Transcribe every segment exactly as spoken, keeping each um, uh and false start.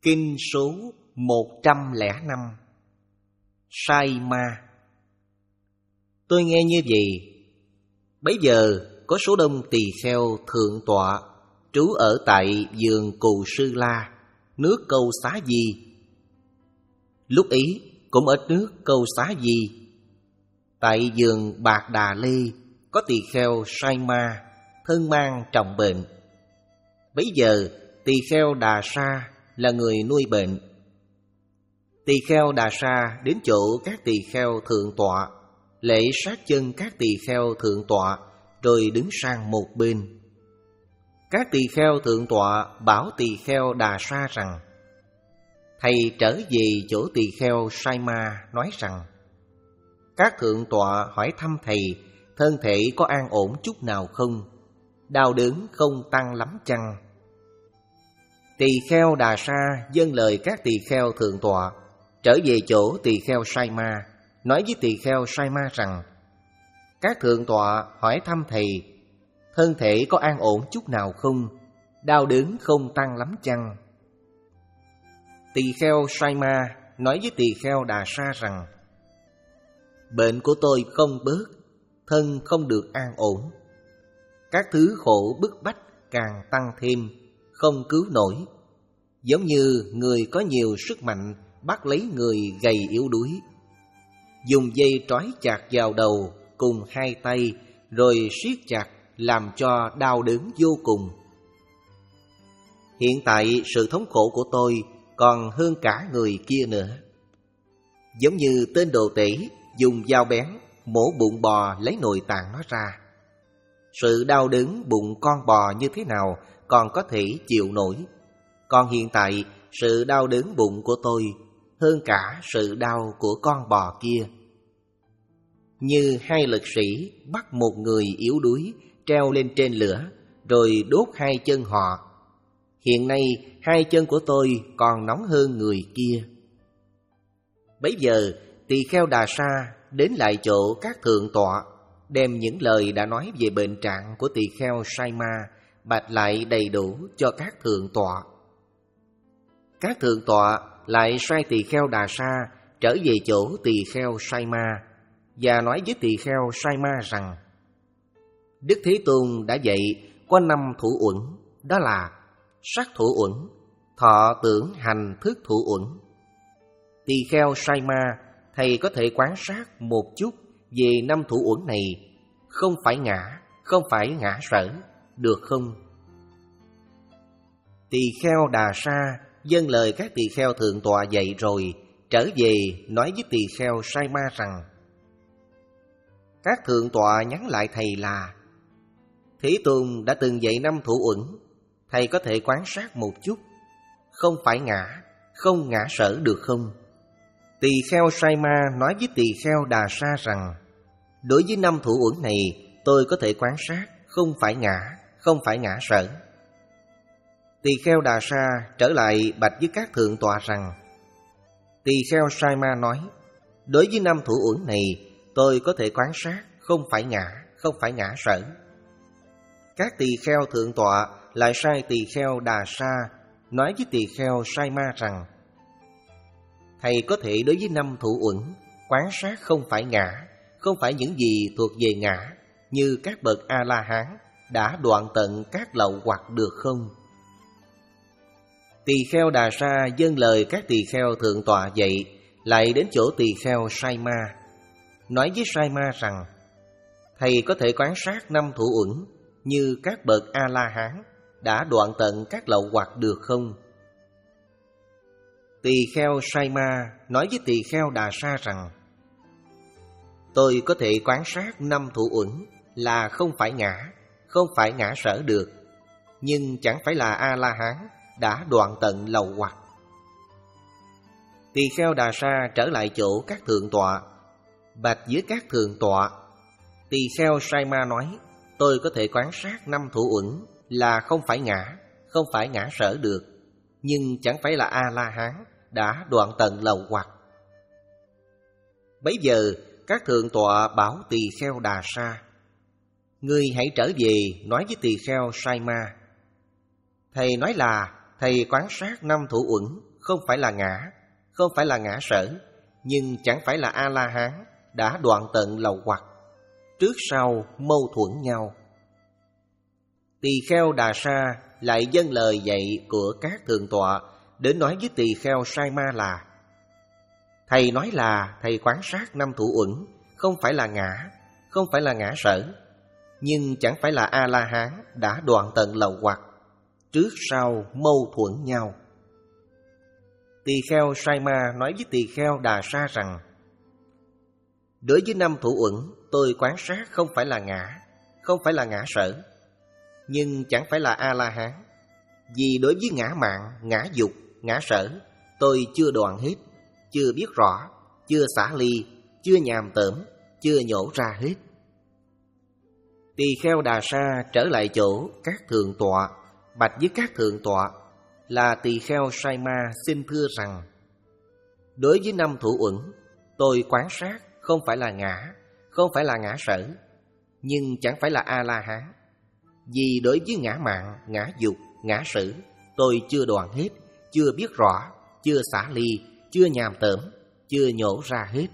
Kinh số một trăm lẻ năm. Sai ma. Tôi nghe như vậy. Bấy giờ có số đông tỳ kheo thượng tọa trú ở tại vườn Cù Sư La, nước Câu Xá Di. Lúc ấy cũng ở nước Câu Xá Di, tại vườn Bạc Đà Lê, có tỳ kheo Sai Ma thân mang trọng bệnh. Bấy giờ tỳ kheo Đà Sa là người nuôi bệnh. Tỳ kheo Đà Sa đến chỗ các tỳ kheo thượng tọa, lễ sát chân các tỳ kheo thượng tọa, rồi đứng sang một bên. Các tỳ kheo thượng tọa bảo tỳ kheo Đà Sa rằng: thầy trở về chỗ tỳ kheo Sai Ma, nói rằng: các thượng tọa hỏi thăm thầy, thân thể có an ổn chút nào không? Đau đớn không tăng lắm chăng? Tỳ kheo Đà Sa dâng lời các tỳ kheo thượng tọa, trở về chỗ tỳ kheo Sai Ma, nói với tỳ kheo Sai Ma rằng: các thượng tọa hỏi thăm thầy, thân thể có an ổn chút nào không? Đau đớn không tăng lắm chăng? Tỳ kheo Sai Ma nói với tỳ kheo Đà Sa rằng: bệnh của tôi không bớt, thân không được an ổn. Các thứ khổ bức bách càng tăng thêm, không cứu nổi. Giống như người có nhiều sức mạnh bắt lấy người gầy yếu đuối, dùng dây trói chặt vào đầu cùng hai tay, rồi siết chặt làm cho đau đớn vô cùng. Hiện tại sự thống khổ của tôi còn hơn cả người kia nữa. Giống như tên đồ tể dùng dao bén mổ bụng bò lấy nội tạng nó ra. Sự đau đớn bụng con bò như thế nào còn có thể chịu nổi, còn hiện tại sự đau đớn bụng của tôi hơn cả sự đau của con bò kia. Như hai lực sĩ bắt một người yếu đuối treo lên trên lửa, rồi đốt hai chân họ. Hiện nay hai chân của tôi còn nóng hơn người kia. Bấy giờ tỳ kheo Đà Sa đến lại chỗ các thượng tọa, đem những lời đã nói về bệnh trạng của tỳ kheo Sai Ma bạch lại đầy đủ cho các thượng tọa. Các thượng tọa lại sai tỳ kheo Đà Sa trở về chỗ tỳ kheo Sai Ma, và nói với tỳ kheo Sai Ma rằng: Đức Thế Tôn đã dạy có năm thủ uẩn, đó là sắc thủ uẩn, thọ tưởng hành thức thủ uẩn. Tỳ kheo Sai Ma, thầy có thể quan sát một chút về năm thủ uẩn này, không phải ngã, không phải ngã sở, được không? Tỳ kheo Đà Sa dâng lời các tỳ kheo thượng tọa dạy rồi, trở về nói với tỳ kheo Sai Ma rằng: các thượng tọa nhắn lại thầy là: Thế Tôn đã từng dạy năm thủ uẩn, thầy có thể quan sát một chút, không phải ngã, không ngã sở, được không? Tỳ kheo Sai Ma nói với tỳ kheo Đà Sa rằng: đối với năm thủ uẩn này, tôi có thể quan sát, không phải ngã, không phải ngã sở. Tỳ kheo Đà Sa trở lại bạch với các thượng tọa rằng: tỳ kheo Sai Ma nói, đối với năm thủ uẩn này, tôi có thể quan sát, không phải ngã, không phải ngã sở. Các tỳ kheo thượng tọa lại sai tỳ kheo Đà Sa nói với tỳ kheo Sai Ma rằng: thầy có thể đối với năm thủ uẩn quan sát không phải ngã, không phải những gì thuộc về ngã, như các bậc A-la-hán đã đoạn tận các lậu hoặc, được không? Tỳ kheo Đà Sa dâng lời các tỳ kheo thượng tọa dạy, lại đến chỗ tỳ kheo Sai Ma, nói với Sai Ma rằng: thầy có thể quan sát năm thủ uẩn như các bậc A-la-hán đã đoạn tận các lậu hoặc, được không? Tỳ kheo Sai Ma nói với tỳ kheo Đà Sa rằng: tôi có thể quan sát năm thủ uẩn là không phải ngã, không phải ngã sở, được, nhưng chẳng phải là A-la-hán đã đoạn tận lậu hoặc. Tỳ kheo Đà Sa trở lại chỗ các thượng tọa, bạch với các thượng tọa. Tỳ kheo Sai Ma nói: tôi có thể quan sát năm thủ uẩn là không phải ngã, không phải ngã sở, được, nhưng chẳng phải là A-la-hán đã đoạn tận lậu hoặc. Bấy giờ các thượng tọa bảo tỳ kheo Đà Sa: ngươi hãy trở về nói với tỳ kheo Sai Ma. Thầy nói là thầy quan sát năm thủ uẩn không phải là ngã, không phải là ngã sở, nhưng chẳng phải là A-la-hán, đã đoạn tận lậu hoặc, trước sau mâu thuẫn nhau. Tỳ kheo Đà Sa lại dâng lời dạy của các thượng tọa đến nói với tỳ kheo Sai Ma là: thầy nói là thầy quán sát năm thủ uẩn, không phải là ngã, không phải là ngã sở, nhưng chẳng phải là A-la-hán, đã đoạn tận lậu hoặc, trước sau mâu thuẫn nhau. Tỳ kheo Sai Ma nói với tỳ kheo Đà Sa rằng: đối với năm thủ uẩn, tôi quán sát không phải là ngã, không phải là ngã sở, nhưng chẳng phải là A-la-hán. Vì đối với ngã mạn, ngã dục, ngã sở, tôi chưa đoạn hết, chưa biết rõ, chưa xả ly, chưa nhàm tởm, chưa nhổ ra hết. Tỳ kheo Đà Sa trở lại chỗ các thượng tọa, bạch với các thượng tọa là tỳ kheo Sai Ma xin thưa rằng: đối với năm thủ uẩn, tôi quán sát không phải là ngã, không phải là ngã sở, nhưng chẳng phải là A-la-hán. Vì đối với ngã mạn, ngã dục, ngã sử, tôi chưa đoạn hết, chưa biết rõ, chưa xả ly, chưa nhàm tởm, chưa nhổ ra hết.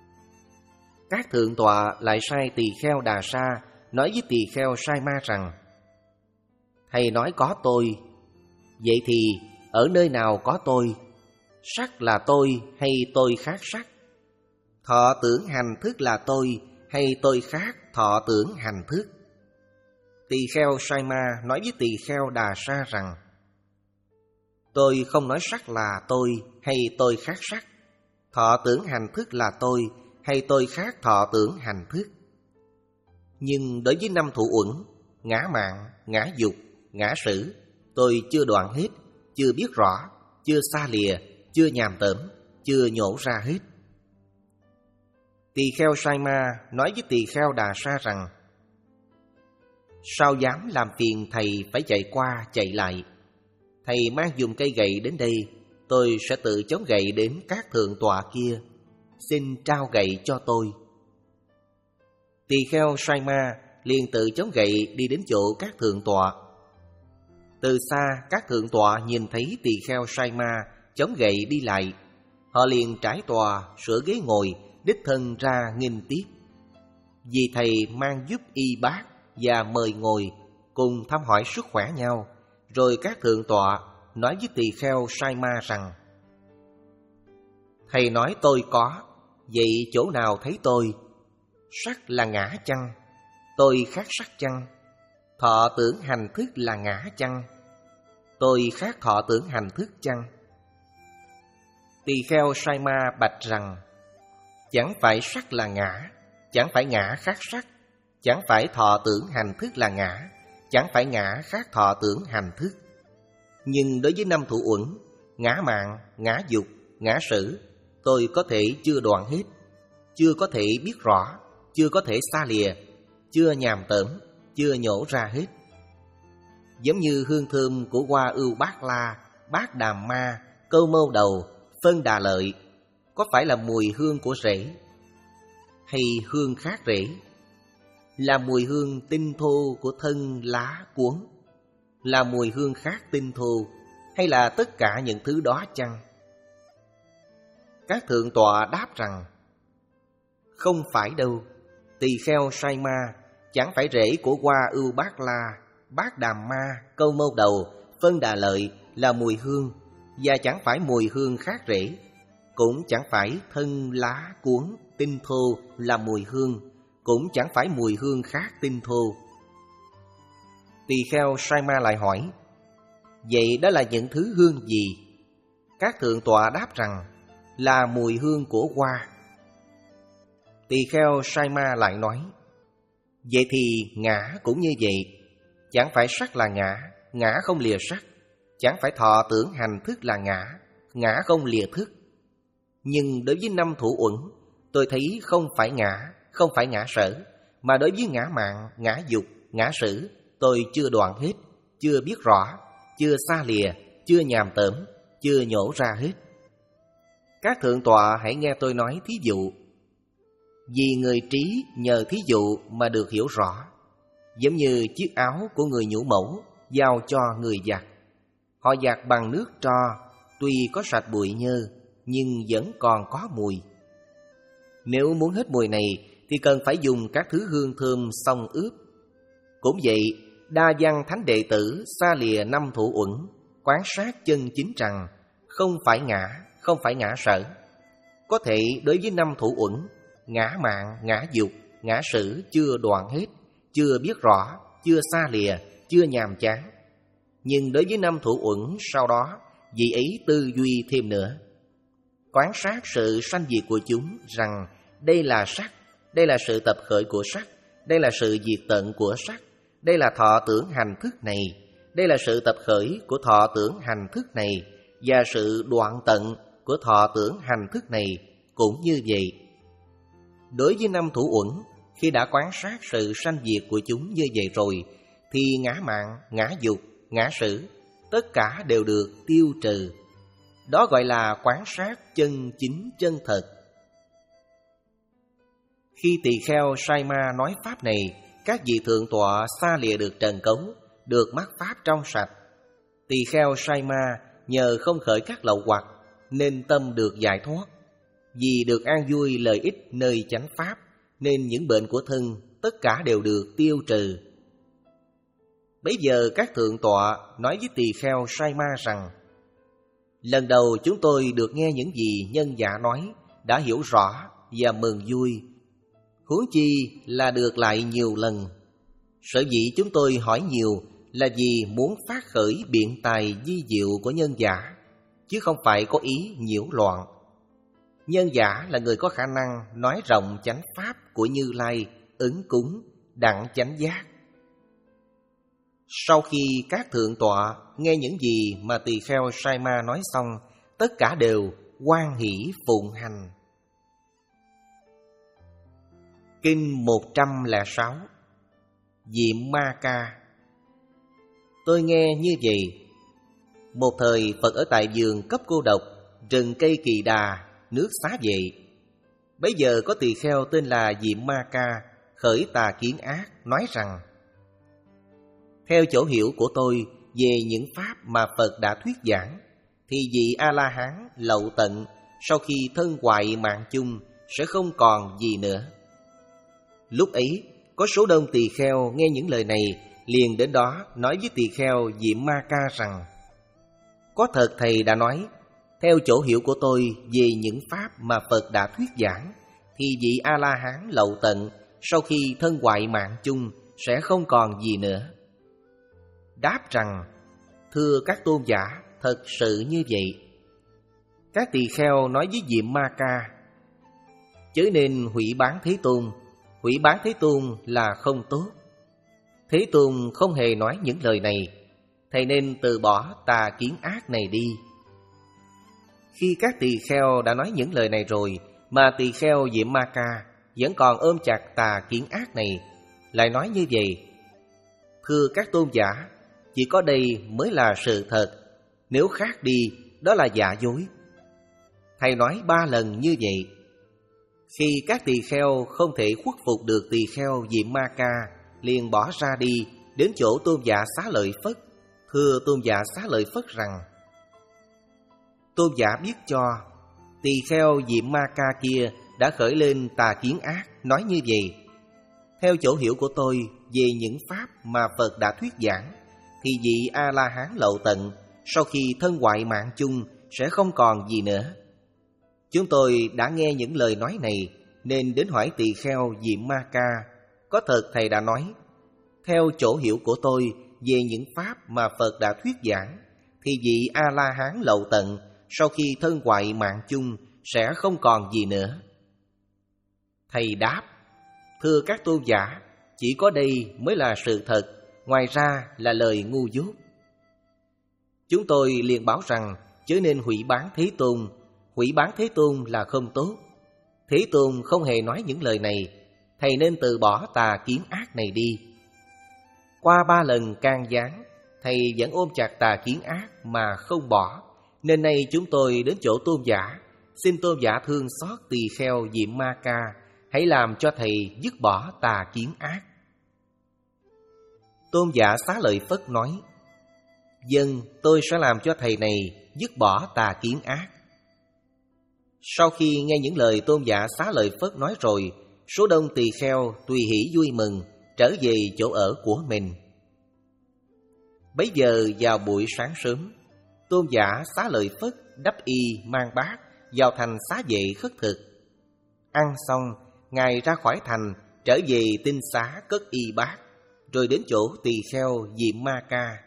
Các thượng tọa lại sai tỳ kheo Đà Sa nói với tỳ kheo Sai Ma rằng: thầy nói có tôi, vậy thì ở nơi nào có tôi? Sắc là tôi hay tôi khác sắc? Thọ tưởng hành thức là tôi hay tôi khác thọ tưởng hành thức? Tỳ kheo Sai Ma nói với tỳ kheo Đà Sa rằng: tôi không nói sắc là tôi hay tôi khác sắc, thọ tưởng hành thức là tôi hay tôi khác thọ tưởng hành thức. Nhưng đối với năm thủ uẩn, ngã mạn, ngã dục, ngã sử, tôi chưa đoạn hết, chưa biết rõ, chưa xa lìa, chưa nhàm tởm, chưa nhổ ra hết. Tỳ kheo Sai Ma nói với tỳ kheo Đà Sa rằng: sao dám làm phiền thầy phải chạy qua chạy lại? Thầy mang dùng cây gậy đến đây, tôi sẽ tự chống gậy đến các thượng tọa kia. Xin trao gậy cho tôi. Tỳ kheo Sai Ma liền tự chống gậy đi đến chỗ các thượng tọa. Từ xa các thượng tọa nhìn thấy tỳ kheo Sai Ma chống gậy đi lại, họ liền trải tòa sửa ghế ngồi, đích thân ra nghênh tiếp. Vì thầy mang giúp y bát và mời ngồi, cùng thăm hỏi sức khỏe nhau. Rồi các thượng tọa nói với tỳ kheo Sai Ma rằng: thầy nói tôi có, vậy chỗ nào thấy tôi? Sắc là ngã chăng? Tôi khác sắc chăng? Thọ tưởng hành thức là ngã chăng? Tôi khác thọ tưởng hành thức chăng? Tỳ kheo Sai Ma bạch rằng: chẳng phải sắc là ngã, chẳng phải ngã khác sắc, chẳng phải thọ tưởng hành thức là ngã, chẳng phải ngã khác thọ tưởng hành thức. Nhưng đối với năm thủ uẩn, ngã mạn, ngã dục, ngã sử, tôi có thể chưa đoạn hết, chưa có thể biết rõ, chưa có thể xa lìa, chưa nhàm tởm, chưa nhổ ra hết. Giống như hương thơm của hoa ưu bát la, bát đàm ma, câu mâu đầu, phân đà lợi, có phải là mùi hương của rễ hay hương khác rễ? Là mùi hương tinh thô của thân lá cuốn? Là mùi hương khác tinh thô, hay là tất cả những thứ đó chăng? Các thượng tọa đáp rằng: không phải đâu. Tỳ kheo Sai Ma, chẳng phải rễ của hoa ưu bát la, bát đàm ma, câu mâu đầu, phân đà lợi là mùi hương, và chẳng phải mùi hương khác rễ, cũng chẳng phải thân lá cuốn tinh thô là mùi hương, cũng chẳng phải mùi hương khác tinh thô. Tỳ kheo Sai Ma lại hỏi: vậy đó là những thứ hương gì? Các thượng tọa đáp rằng: là mùi hương của hoa. Tỳ kheo Sai Ma lại nói: vậy thì ngã cũng như vậy, chẳng phải sắc là ngã, ngã không lìa sắc, chẳng phải thọ tưởng hành thức là ngã, ngã không lìa thức. Nhưng đối với năm thủ uẩn, tôi thấy không phải ngã, không phải ngã sở, mà đối với ngã mạn, ngã dục, ngã sử, tôi chưa đoạn hết, chưa biết rõ, chưa xa lìa, chưa nhàm tởm, chưa nhổ ra hết. Các thượng tọa hãy nghe tôi nói thí dụ. Vì người trí nhờ thí dụ mà được hiểu rõ. Giống như chiếc áo của người nhũ mẫu giao cho người giặt. Họ giặt bằng nước tro, tuy có sạch bụi nhơ nhưng vẫn còn có mùi. Nếu muốn hết mùi này thì cần phải dùng các thứ hương thơm xông ướp. Cũng vậy, đa văn thánh đệ tử xa lìa năm thủ uẩn, quán sát chân chính rằng không phải ngã, không phải ngã sở. Có thể đối với năm thủ uẩn, ngã mạn, ngã dục, ngã sử chưa đoạn hết, chưa biết rõ, chưa xa lìa, chưa nhàm chán. Nhưng đối với năm thủ uẩn sau đó, vị ấy tư duy thêm nữa. Quán sát sự sanh diệt của chúng rằng đây là sắc, đây là sự tập khởi của sắc, đây là sự diệt tận của sắc, đây là thọ tưởng hành thức này, đây là sự tập khởi của thọ tưởng hành thức này, và sự đoạn tận của thọ tưởng hành thức này cũng như vậy. Đối với năm thủ uẩn, khi đã quán sát sự sanh diệt của chúng như vậy rồi, thì ngã mạn, ngã dục, ngã sử, tất cả đều được tiêu trừ. Đó gọi là quán sát chân chính chân thật. Khi tỳ kheo Sai Ma nói pháp này, các vị thượng tọa xa lìa được trần cống, được mắc pháp trong sạch. Tỳ kheo Sai Ma nhờ không khởi các lậu hoặc nên tâm được giải thoát. Vì được an vui lợi ích nơi chánh pháp, nên những bệnh của thân tất cả đều được tiêu trừ. Bấy giờ các thượng tọa nói với tỳ kheo Sai Ma rằng: lần đầu chúng tôi được nghe những gì nhân giả nói, đã hiểu rõ và mừng vui. Huống chi là được lại nhiều lần. Sở dĩ chúng tôi hỏi nhiều là vì muốn phát khởi biện tài vi diệu của nhân giả, chứ không phải có ý nhiễu loạn. Nhân giả là người có khả năng nói rộng chánh pháp của Như Lai, ứng cúng, đặng chánh giác. Sau khi các thượng tọa nghe những gì mà tỳ kheo Sai Ma nói xong, tất cả đều hoan hỷ phụng hành. Kinh một trăm lẻ sáu Diệm Ma Ca. Tôi nghe như vậy. Một thời Phật ở tại vườn Cấp Cô Độc, rừng cây Kỳ Đà, nước Xá Vệ. Bấy giờ có tỳ kheo tên là Diệm Ma Ca khởi tà kiến ác, nói rằng: theo chỗ hiểu của tôi về những pháp mà Phật đã thuyết giảng, thì vị A-la-hán lậu tận sau khi thân hoại mạng chung sẽ không còn gì nữa. Lúc ấy, có số đông tỳ kheo nghe những lời này, liền đến đó nói với tỳ kheo Diệm Ma Ca rằng: có thật thầy đã nói, theo chỗ hiểu của tôi về những pháp mà Phật đã thuyết giảng, thì vị A-la-hán lậu tận sau khi thân hoại mạng chung sẽ không còn gì nữa. Đáp rằng: thưa các tôn giả, thật sự như vậy. Các tỳ kheo nói với Diệm Ma Ca: chớ nên hủy bán Thế Tôn. Hủy bán Thế Tôn là không tốt. Thế Tôn không hề nói những lời này. Thầy nên từ bỏ tà kiến ác này đi. Khi các tỳ kheo đã nói những lời này rồi, mà tỳ kheo Diệm Ma Ca vẫn còn ôm chặt tà kiến ác này, lại nói như vậy: thưa các tôn giả, chỉ có đây mới là sự thật, nếu khác đi, đó là giả dối. Thầy nói ba lần như vậy. Khi các tỳ kheo không thể khuất phục được tỳ kheo Diệm Ma Ca, liền bỏ ra đi, đến chỗ tôn giả Xá Lợi Phất, thưa tôn giả Xá Lợi Phất rằng: tôn giả biết cho, tỳ kheo Diệm Ma Ca kia đã khởi lên tà kiến ác, nói như vậy. Theo chỗ hiểu của tôi về những pháp mà Phật đã thuyết giảng, thì vị A-la-hán lậu tận sau khi thân hoại mạng chung sẽ không còn gì nữa. Chúng tôi đã nghe những lời nói này, nên đến hỏi tỳ kheo Diệm Ma Ca: có thật thầy đã nói, theo chỗ hiểu của tôi về những pháp mà Phật đã thuyết giảng, thì vị A-la-hán lậu tận sau khi thân hoại mạng chung sẽ không còn gì nữa. Thầy đáp: thưa các tôn giả, chỉ có đây mới là sự thật, ngoài ra là lời ngu dốt. Chúng tôi liền bảo rằng chớ nên hủy bán Thế Tôn. Hủy bán Thế Tôn là không tốt. Thế Tôn không hề nói những lời này. Thầy nên từ bỏ tà kiến ác này đi. Qua ba lần can gián, thầy vẫn ôm chặt tà kiến ác mà không bỏ, nên nay chúng tôi đến chỗ tôn giả, xin tôn giả thương xót tỳ kheo Diệm Ma Ca, hãy làm cho thầy dứt bỏ tà kiến ác. Tôn giả Xá Lợi Phất nói: vâng, tôi sẽ làm cho thầy này dứt bỏ tà kiến ác. Sau khi nghe những lời Tôn giả Xá Lợi Phất nói rồi, số đông tỳ kheo tùy hỷ vui mừng trở về chỗ ở của mình. Bấy giờ vào buổi sáng sớm, Tôn giả Xá Lợi Phất đắp y mang bát vào thành xá vệ khất thực. Ăn xong, Ngài ra khỏi thành, trở về tinh xá cất y bát, rồi đến chỗ tỳ kheo Diệm Ma Ca.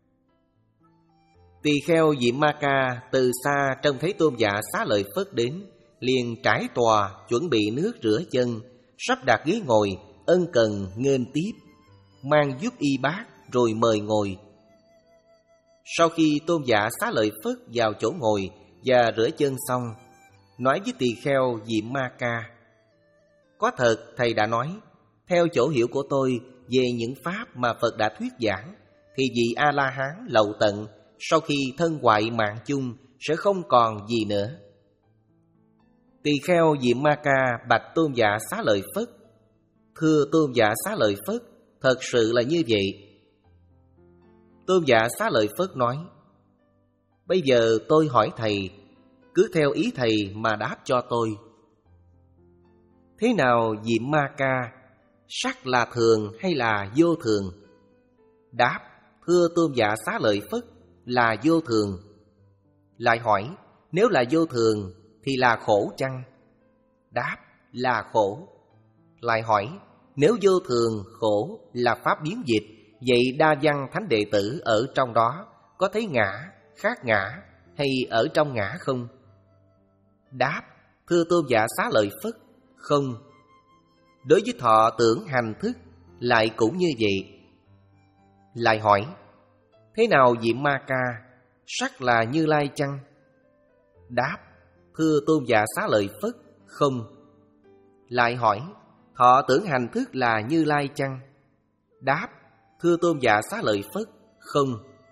Tỳ kheo Diệm Ma Ca từ xa trông thấy Tôn giả Xá Lợi Phất đến, liền trải tòa chuẩn bị nước rửa chân, sắp đặt ghế ngồi, ân cần nghênh tiếp, mang giúp y bát rồi mời ngồi. Sau khi Tôn giả Xá Lợi Phất vào chỗ ngồi và rửa chân xong, nói với tỳ kheo Diệm Ma Ca: có thật thầy đã nói, theo chỗ hiểu của tôi về những pháp mà Phật đã thuyết giảng, thì vị A-la-hán lậu tận sau khi thân hoại mạng chung sẽ không còn gì nữa. Tỳ kheo Diệm Ma Ca bạch Tôn giả Xá Lợi Phất: thưa Tôn giả Xá Lợi Phất, thật sự là như vậy. Tôn giả Xá Lợi Phất nói: bây giờ tôi hỏi thầy, cứ theo ý thầy mà đáp cho tôi. Thế nào Diệm Ma Ca, sắc là thường hay là vô thường? Đáp: thưa Tôn giả Xá Lợi Phất, là vô thường. Lại hỏi: nếu là vô thường thì là khổ chăng? Đáp: là khổ. Lại hỏi: nếu vô thường khổ là pháp biến dịch, vậy đa văn thánh đệ tử ở trong đó có thấy ngã, khác ngã hay ở trong ngã không? Đáp: thưa Tôn giả Xá Lợi Phất, không. Đối với thọ tưởng hành thức lại cũng như vậy. Lại hỏi: thế nào Diệm Ma Ca, sắc là Như Lai chăng? Đáp: thưa Tôn giả Xá Lợi Phất, không. Lại hỏi: thọ tưởng hành thức là Như Lai chăng? Đáp: thưa Tôn giả Xá Lợi Phất, không.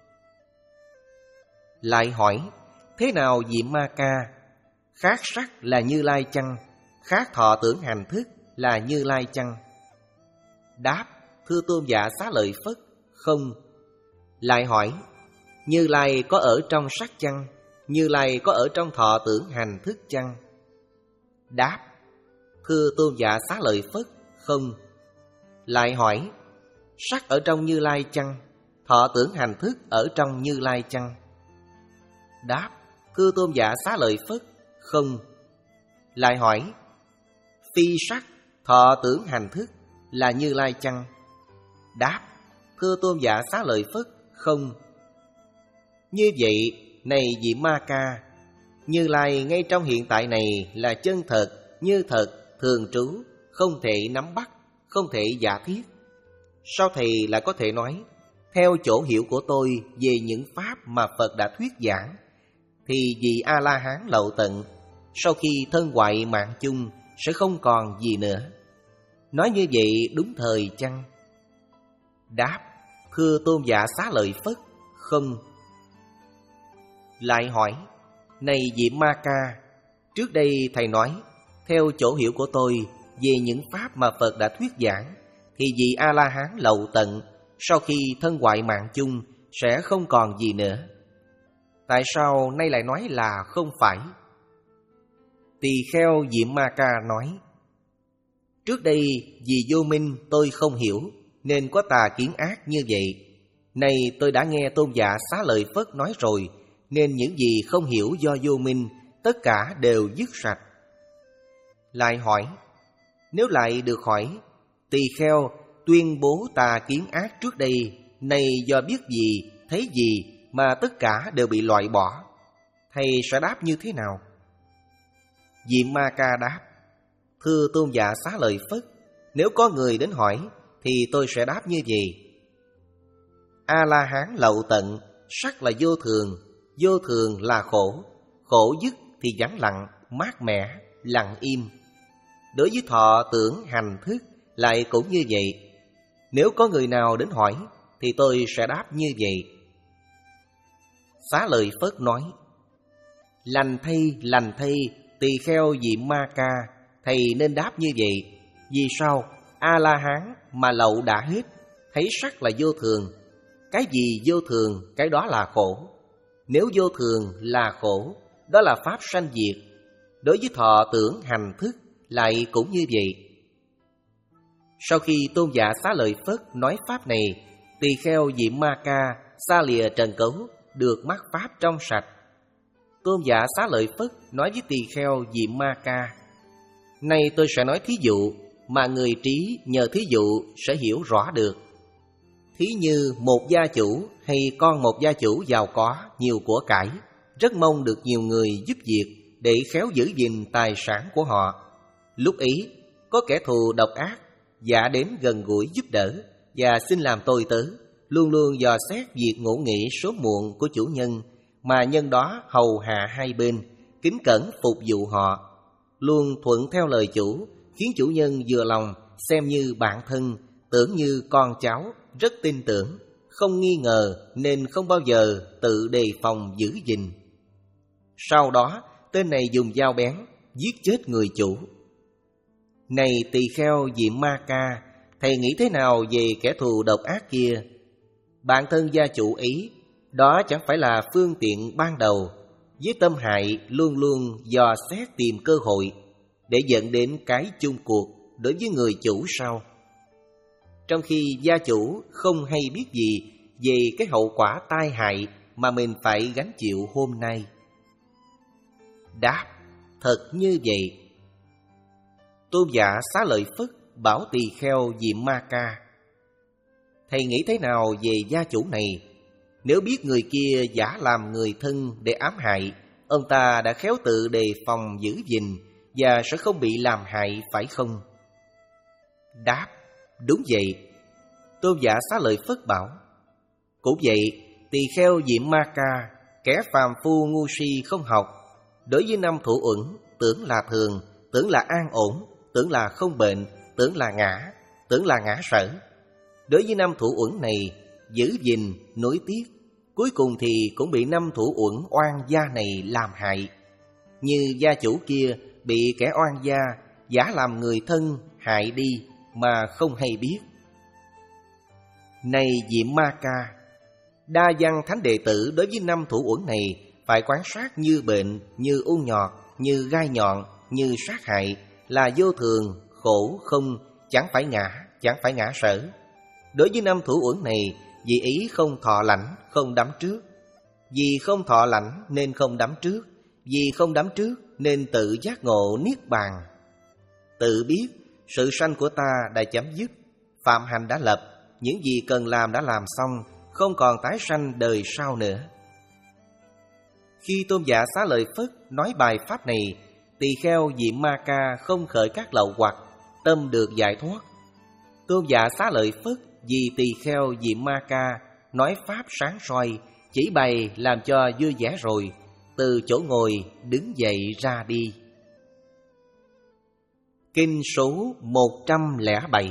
Lại hỏi: thế nào Diệm Ma Ca, khác sắc là Như Lai chăng? Khác thọ tưởng hành thức là Như Lai chăng? Đáp: thưa Tôn giả Xá Lợi Phất, không. Lại hỏi: Như Lai có ở trong sắc chăng? Như Lai có ở trong thọ tưởng hành thức chăng? Đáp: thưa Tôn giả Xá Lợi Phất, không. Lại hỏi: sắc ở trong Như Lai chăng? Thọ tưởng hành thức ở trong Như Lai chăng? Đáp: thưa Tôn giả Xá Lợi Phất, không. Lại hỏi: phi sắc, thọ tưởng hành thức là Như Lai chăng? Đáp: thưa Tôn giả Xá Lợi Phất, không. Như vậy, này Diệm Ma Ca, Như Lai ngay trong hiện tại này là chân thật, như thật, thường trú, không thể nắm bắt, không thể giả thiết. Sao thầy lại có thể nói, theo chỗ hiểu của tôi về những pháp mà Phật đã thuyết giảng, thì vị A-la-hán lậu tận sau khi thân hoại mạng chung sẽ không còn gì nữa? Nói như vậy đúng thời chăng? Đáp: thưa Tôn giả Xá Lợi Phất, không. Lại hỏi: này Diệm Ma Ca, trước đây thầy nói, theo chỗ hiểu của tôi về những pháp mà Phật đã thuyết giảng, thì vị A-la-hán lậu tận sau khi thân hoại mạng chung sẽ không còn gì nữa. Tại sao nay lại nói là không phải? Tỳ kheo Diệm Ma Ca nói: trước đây vì vô minh tôi không hiểu nên có tà kiến ác như vậy. Nay tôi đã nghe Tôn giả Xá Lợi Phất nói rồi, nên những gì không hiểu do vô minh tất cả đều dứt sạch. Lại hỏi: nếu lại được hỏi, tỳ kheo tuyên bố tà kiến ác trước đây, nay do biết gì, thấy gì mà tất cả đều bị loại bỏ, thầy sẽ đáp như thế nào? Diệm Ma Ca đáp: thưa Tôn giả Xá Lợi Phất, nếu có người đến hỏi thì tôi sẽ đáp như vậy. A-la-hán lậu tận, sắc là vô thường, vô thường là khổ, khổ dứt thì vắng lặng, mát mẻ, lặng im. Đối với thọ tưởng hành thức lại cũng như vậy. Nếu có người nào đến hỏi thì tôi sẽ đáp như vậy. Xá Lợi Phất nói: lành thay, lành thay, tỳ kheo Diệm Ma Ca, thầy nên đáp như vậy. Vì sao? A-la-hán mà lậu đã hết, thấy sắc là vô thường. Cái gì vô thường, cái đó là khổ. Nếu vô thường là khổ, đó là pháp sanh diệt. Đối với thọ tưởng hành thức lại cũng như vậy. Sau khi Tôn giả Xá Lợi Phất nói pháp này, tỳ kheo Diệm Ma Ca xa lìa trần cấu, được mắc pháp trong sạch. Tôn giả Xá Lợi Phất nói với tỳ kheo Diệm Ma Ca: nay tôi sẽ nói thí dụ mà người trí nhờ thí dụ sẽ hiểu rõ được. Thí như một gia chủ hay con một gia chủ giàu có, nhiều của cải, rất mong được nhiều người giúp việc để khéo giữ gìn tài sản của họ. Lúc ấy, có kẻ thù độc ác giả đến gần gũi giúp đỡ và xin làm tôi tớ, luôn luôn dò xét việc ngủ nghỉ sớm muộn của chủ nhân, mà nhân đó hầu hạ hai bên, kính cẩn phục vụ họ, luôn thuận theo lời chủ, khiến chủ nhân vừa lòng, xem như bạn thân, tưởng như con cháu, rất tin tưởng, không nghi ngờ nên không bao giờ tự đề phòng giữ gìn. Sau đó, tên này dùng dao bén giết chết người chủ. Này tỳ kheo Diệm Ma Ca, thầy nghĩ thế nào về kẻ thù độc ác kia? Bản thân gia chủ ấy, đó chẳng phải là phương tiện ban đầu, với tâm hại luôn luôn dò xét tìm cơ hội để dẫn đến cái chung cuộc đối với người chủ sau. Trong khi gia chủ không hay biết gì về cái hậu quả tai hại mà mình phải gánh chịu hôm nay. Đáp: thật như vậy. Tôn giả Xá Lợi Phất bảo tỳ kheo Diệm Ma Ca: thầy nghĩ thế nào về gia chủ này? Nếu biết người kia giả làm người thân để ám hại, ông ta đã khéo tự đề phòng giữ gìn và sẽ không bị làm hại, phải không? Đáp: đúng vậy. Tôn giả Xá Lợi Phất bảo: cũng vậy, tỳ kheo Diệm Ma Ca, kẻ phàm phu ngu si không học, đối với năm thủ uẩn tưởng là thường, tưởng là an ổn, tưởng là không bệnh, tưởng là ngã, tưởng là ngã sở. Đối với năm thủ uẩn này, giữ gìn, nối tiếc, cuối cùng thì cũng bị năm thủ uẩn oan gia này làm hại. Như gia chủ kia bị kẻ oan gia giả làm người thân hại đi mà không hay biết. Này Diệm Ma Ca, đa văn thánh đệ tử đối với năm thủ uẩn này phải quan sát như bệnh, như ung nhọt, như gai nhọn, như sát hại, là vô thường, khổ, không, chẳng phải ngã, chẳng phải ngã sở. Đối với năm thủ uẩn này, vì ý không thọ lãnh, không đắm trước. Vì không thọ lãnh nên không đắm trước, vì không đắm trước nên tự giác ngộ niết bàn. Tự biết sự sanh của ta đã chấm dứt, phạm hạnh đã lập, những gì cần làm đã làm xong, không còn tái sanh đời sau nữa. Khi Tôn giả Xá Lợi Phất nói bài pháp này, tỳ kheo Diệm Ma Ca không khởi các lậu hoặc, tâm được giải thoát. Tôn giả Xá Lợi Phất vì tỳ kheo Diệm Ma Ca nói pháp sáng soi, chỉ bày làm cho vui vẻ rồi, từ chỗ ngồi đứng dậy ra đi. Kinh số một trăm lẻ bảy.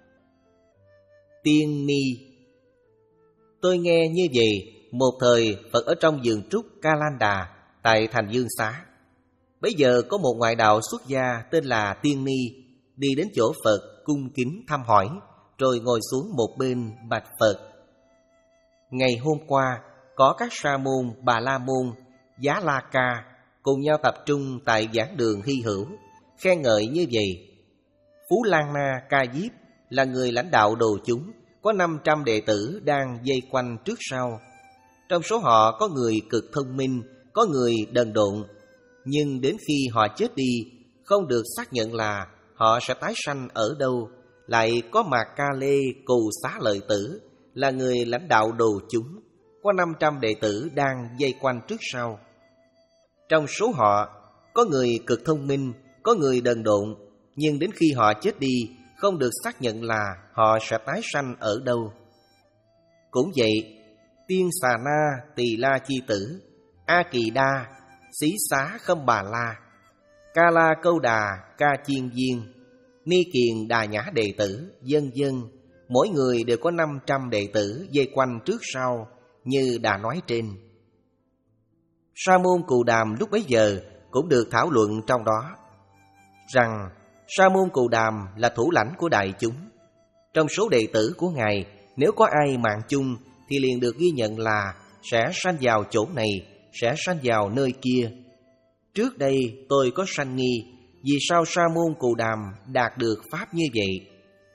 Tiên Ni. Tôi nghe như vậy, một thời Phật ở trong vườn trúc Ca Lan Đà tại thành Dương Xá. Bấy giờ có một ngoại đạo xuất gia tên là Tiên Ni đi đến chỗ Phật cung kính thăm hỏi, rồi ngồi xuống một bên bạch Phật: ngày hôm qua có các sa môn, bà la môn, Giá La Ca cùng nhau tập trung tại giảng đường hy hữu, khen ngợi như vậy: Phú Lan Na Ca Diếp là người lãnh đạo đồ chúng, có năm trăm đệ tử đang vây quanh trước sau. Trong số họ có người cực thông minh, có người đần độn, nhưng đến khi họ chết đi, không được xác nhận là họ sẽ tái sanh ở đâu. Lại có Mạc Ca Lê Cù Xá Lợi Tử là người lãnh đạo đồ chúng, có năm trăm đệ tử đang vây quanh trước sau. Trong số họ có người cực thông minh, có người đần độn, nhưng đến khi họ chết đi, không được xác nhận là họ sẽ tái sanh ở đâu. Cũng vậy, Tiên Xà Na Tỳ La Chi Tử, A Kỳ Đa, Xí Xá Khâm Bà La, Ca La Câu Đà Ca Chiên Viên, Ni Kiền Đà Nhã đệ tử, vân vân, mỗi người đều có năm trăm đệ tử vây quanh trước sau như đã nói trên. Sa môn Cù Đàm lúc bấy giờ cũng được thảo luận trong đó, rằng Sa môn Cù Đàm là thủ lãnh của đại chúng. Trong số đệ tử của Ngài, nếu có ai mạng chung thì liền được ghi nhận là sẽ sanh vào chỗ này, sẽ sanh vào nơi kia. Trước đây tôi có sanh nghi, vì sao Sa môn Cù Đàm đạt được pháp như vậy?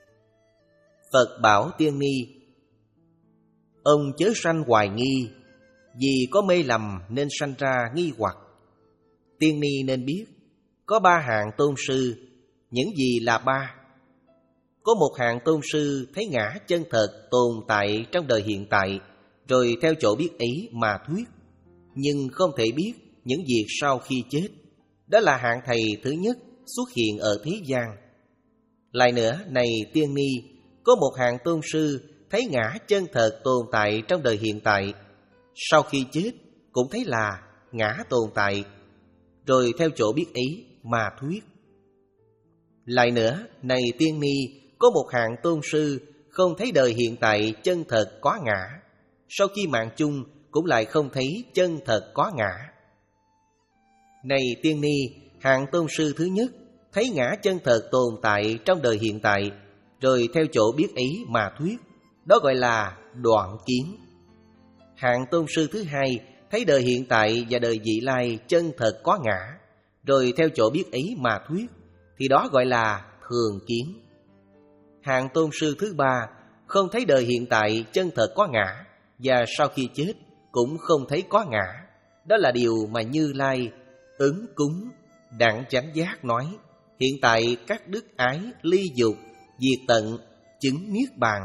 Phật bảo Tiên Ni: ông chớ sanh hoài nghi, vì có mê lầm nên sanh ra nghi hoặc. Tiên Ni nên biết, có ba hạng tôn sư. Những gì là ba? Có một hạng tôn sư thấy ngã chân thật tồn tại trong đời hiện tại, rồi theo chỗ biết ấy mà thuyết, nhưng không thể biết những việc sau khi chết. Đó là hạng thầy thứ nhất xuất hiện ở thế gian. Lại nữa, này Tiên Ni, có một hạng tôn sư thấy ngã chân thật tồn tại trong đời hiện tại, sau khi chết cũng thấy là ngã tồn tại, rồi theo chỗ biết ấy mà thuyết. Lại nữa, này Tiên Ni, có một hạng tôn sư không thấy đời hiện tại chân thật có ngã, sau khi mạng chung cũng lại không thấy chân thật có ngã. Này Tiên Ni, hạng tôn sư thứ nhất thấy ngã chân thật tồn tại trong đời hiện tại, rồi theo chỗ biết ấy mà thuyết, đó gọi là đoạn kiến. Hạng tôn sư thứ hai thấy đời hiện tại và đời vị lai chân thật có ngã, rồi theo chỗ biết ấy mà thuyết, thì đó gọi là thường kiến. Hạng tôn sư thứ ba không thấy đời hiện tại chân thật có ngã, và sau khi chết cũng không thấy có ngã. Đó là điều mà Như Lai Ứng Cúng Đặng Chánh Giác nói: hiện tại các đức ái ly dục, diệt tận, chứng niết bàn.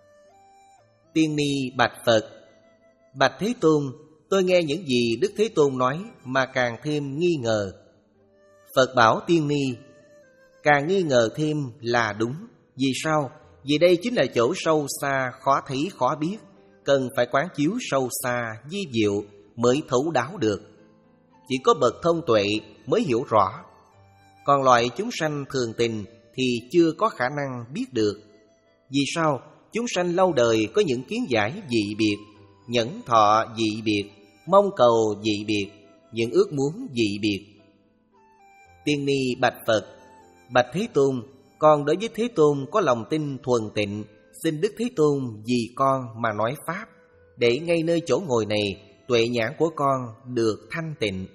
Tiên Ni bạch Phật: bạch Thế Tôn, tôi nghe những gì Đức Thế Tôn nói mà càng thêm nghi ngờ. Phật bảo Tiên Ni: càng nghi ngờ thêm là đúng. Vì sao? Vì đây chính là chỗ sâu xa khó thấy khó biết, cần phải quán chiếu sâu xa vi diệu mới thấu đáo được. Chỉ có bậc thông tuệ mới hiểu rõ, còn loại chúng sanh thường tình thì chưa có khả năng biết được. Vì sao? Chúng sanh lâu đời có những kiến giải dị biệt, nhẫn thọ dị biệt, mong cầu dị biệt, những ước muốn dị biệt. Tiên Ni bạch Phật: bạch Thế Tôn, con đối với Thế Tôn có lòng tin thuần tịnh, xin Đức Thế Tôn vì con mà nói pháp, để ngay nơi chỗ ngồi này tuệ nhãn của con được thanh tịnh.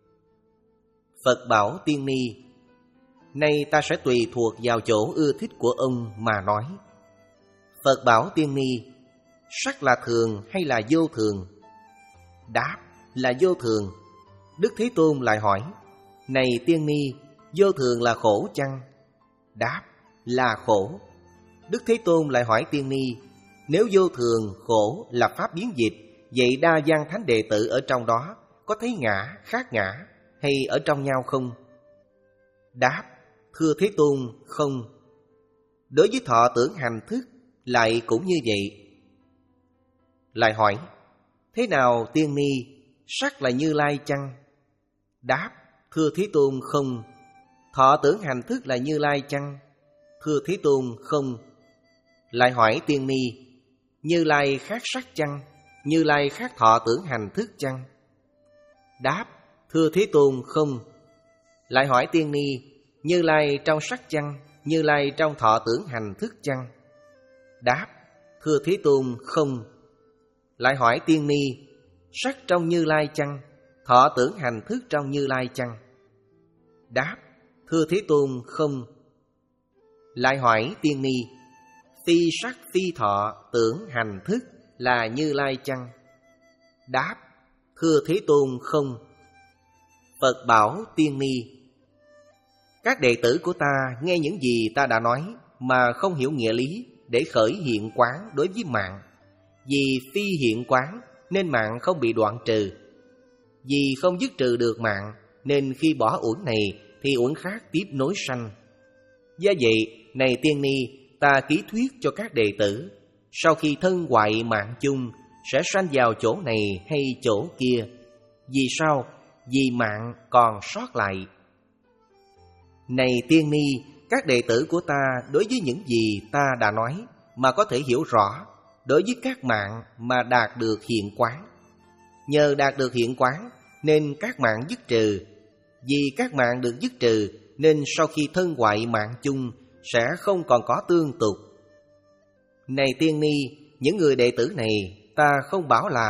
Phật bảo Tiên Ni: nay ta sẽ tùy thuộc vào chỗ ưa thích của ông mà nói. Phật bảo Tiên Ni: sắc là thường hay là vô thường? Đáp là vô thường. Đức Thế Tôn lại hỏi: này Tiên Ni, vô thường là khổ chăng? Đáp là khổ. Đức Thế Tôn lại hỏi Tiên Ni: nếu vô thường khổ là pháp biến dịch, vậy đa văn thánh đệ tử ở trong đó có thấy ngã khác ngã hay ở trong nhau không? Đáp: thưa Thế Tôn, không. Đối với thọ tưởng hành thức lại cũng như vậy. Lại hỏi: thế nào Tiên Ni, sắc là Như Lai chăng? Đáp: thưa Thế Tôn, không. Thọ tưởng hành thức là Như Lai chăng? Thưa Thế Tôn, không. Lại hỏi Tiên Ni: Như Lai khác sắc chăng? Như Lai khác thọ tưởng hành thức chăng? Đáp: thưa Thế Tôn, không. Lại hỏi Tiên Ni: Như Lai trong sắc chăng? Như Lai trong thọ tưởng hành thức chăng? Đáp: thưa Thế Tôn, không. Lại hỏi Tiên Ni: sắc trong Như Lai chăng? Thọ tưởng hành thức trong Như Lai chăng? Đáp: thưa Thế Tôn, không. Lại hỏi Tiên Ni: phi sắc phi thọ tưởng hành thức là Như Lai chăng? Đáp: thưa Thế Tôn, không. Phật bảo Tiên Ni: các đệ tử của ta nghe những gì ta đã nói mà không hiểu nghĩa lý để khởi hiện quán đối với mạng. Vì phi hiện quán nên mạng không bị đoạn trừ. Vì không dứt trừ được mạng nên khi bỏ uẩn này thì uẩn khác tiếp nối sanh. Do vậy, này Tiên Ni, ta ký thuyết cho các đệ tử, sau khi thân hoại mạng chung sẽ sanh vào chỗ này hay chỗ kia. Vì sao? Vì mạng còn sót lại. Này Tiên Ni, các đệ tử của ta đối với những gì ta đã nói mà có thể hiểu rõ, đối với các mạng mà đạt được hiện quán. Nhờ đạt được hiện quán nên các mạng dứt trừ. Vì các mạng được dứt trừ nên sau khi thân hoại mạng chung sẽ không còn có tương tục. Này Tiên Ni, những người đệ tử này ta không bảo là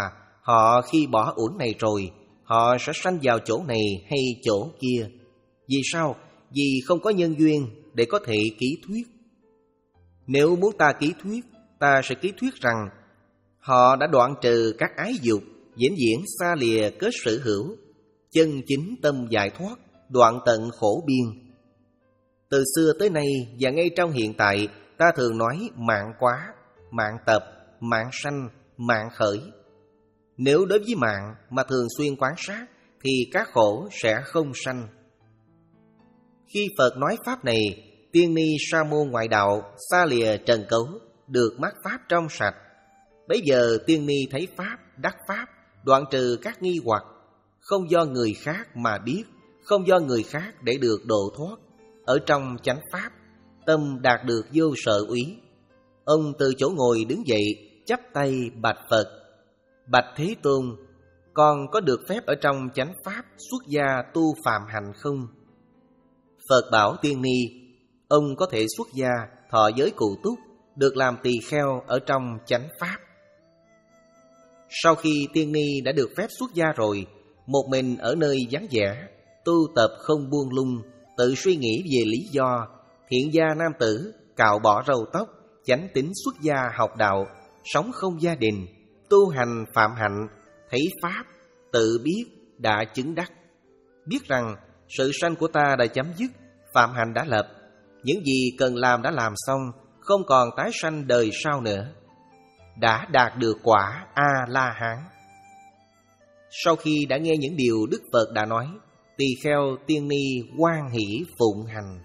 Họ khi bỏ uổng này rồi, họ sẽ sanh vào chỗ này hay chỗ kia. Vì sao? Vì không có nhân duyên để có thể ký thuyết. Nếu muốn ta ký thuyết, ta sẽ ký thuyết rằng họ đã đoạn trừ các ái dục, vĩnh viễn xa lìa kết sở hữu, chân chính tâm giải thoát, đoạn tận khổ biên. Từ xưa tới nay và ngay trong hiện tại, ta thường nói mạng quá, mạng tập, mạng sanh, mạng khởi. Nếu đối với mạng mà thường xuyên quan sát thì các khổ sẽ không sanh. Khi Phật nói pháp này, tiên ni sa môn ngoại đạo xa lìa trần cấu, được mắt pháp trong sạch. Bấy giờ tiên ni thấy pháp, đắc pháp, đoạn trừ các nghi hoặc, không do người khác mà biết, không do người khác để được độ thoát. Ở trong chánh pháp, tâm đạt được vô sợ úy. Ông từ chỗ ngồi đứng dậy, chắp tay bạch Phật: Bạch Thế Tôn, con có được phép ở trong chánh pháp xuất gia tu phạm hành không? Phật bảo tiên ni, ông có thể xuất gia, thọ giới cụ túc, được làm tỳ kheo ở trong chánh pháp. Sau khi tiên ni đã được phép xuất gia rồi, một mình ở nơi vắng vẻ, tu tập không buông lung, tự suy nghĩ về lý do, thiện gia nam tử, cạo bỏ râu tóc, chánh tín xuất gia học đạo, sống không gia đình, tu hành phạm hạnh, thấy pháp, tự biết, đã chứng đắc. Biết rằng sự sanh của ta đã chấm dứt, phạm hạnh đã lập, những gì cần làm đã làm xong, không còn tái sanh đời sau nữa, đã đạt được quả A-la-hán. Sau khi đã nghe những điều Đức Phật đã nói, tỳ kheo tiên ni hoan hỷ phụng hành.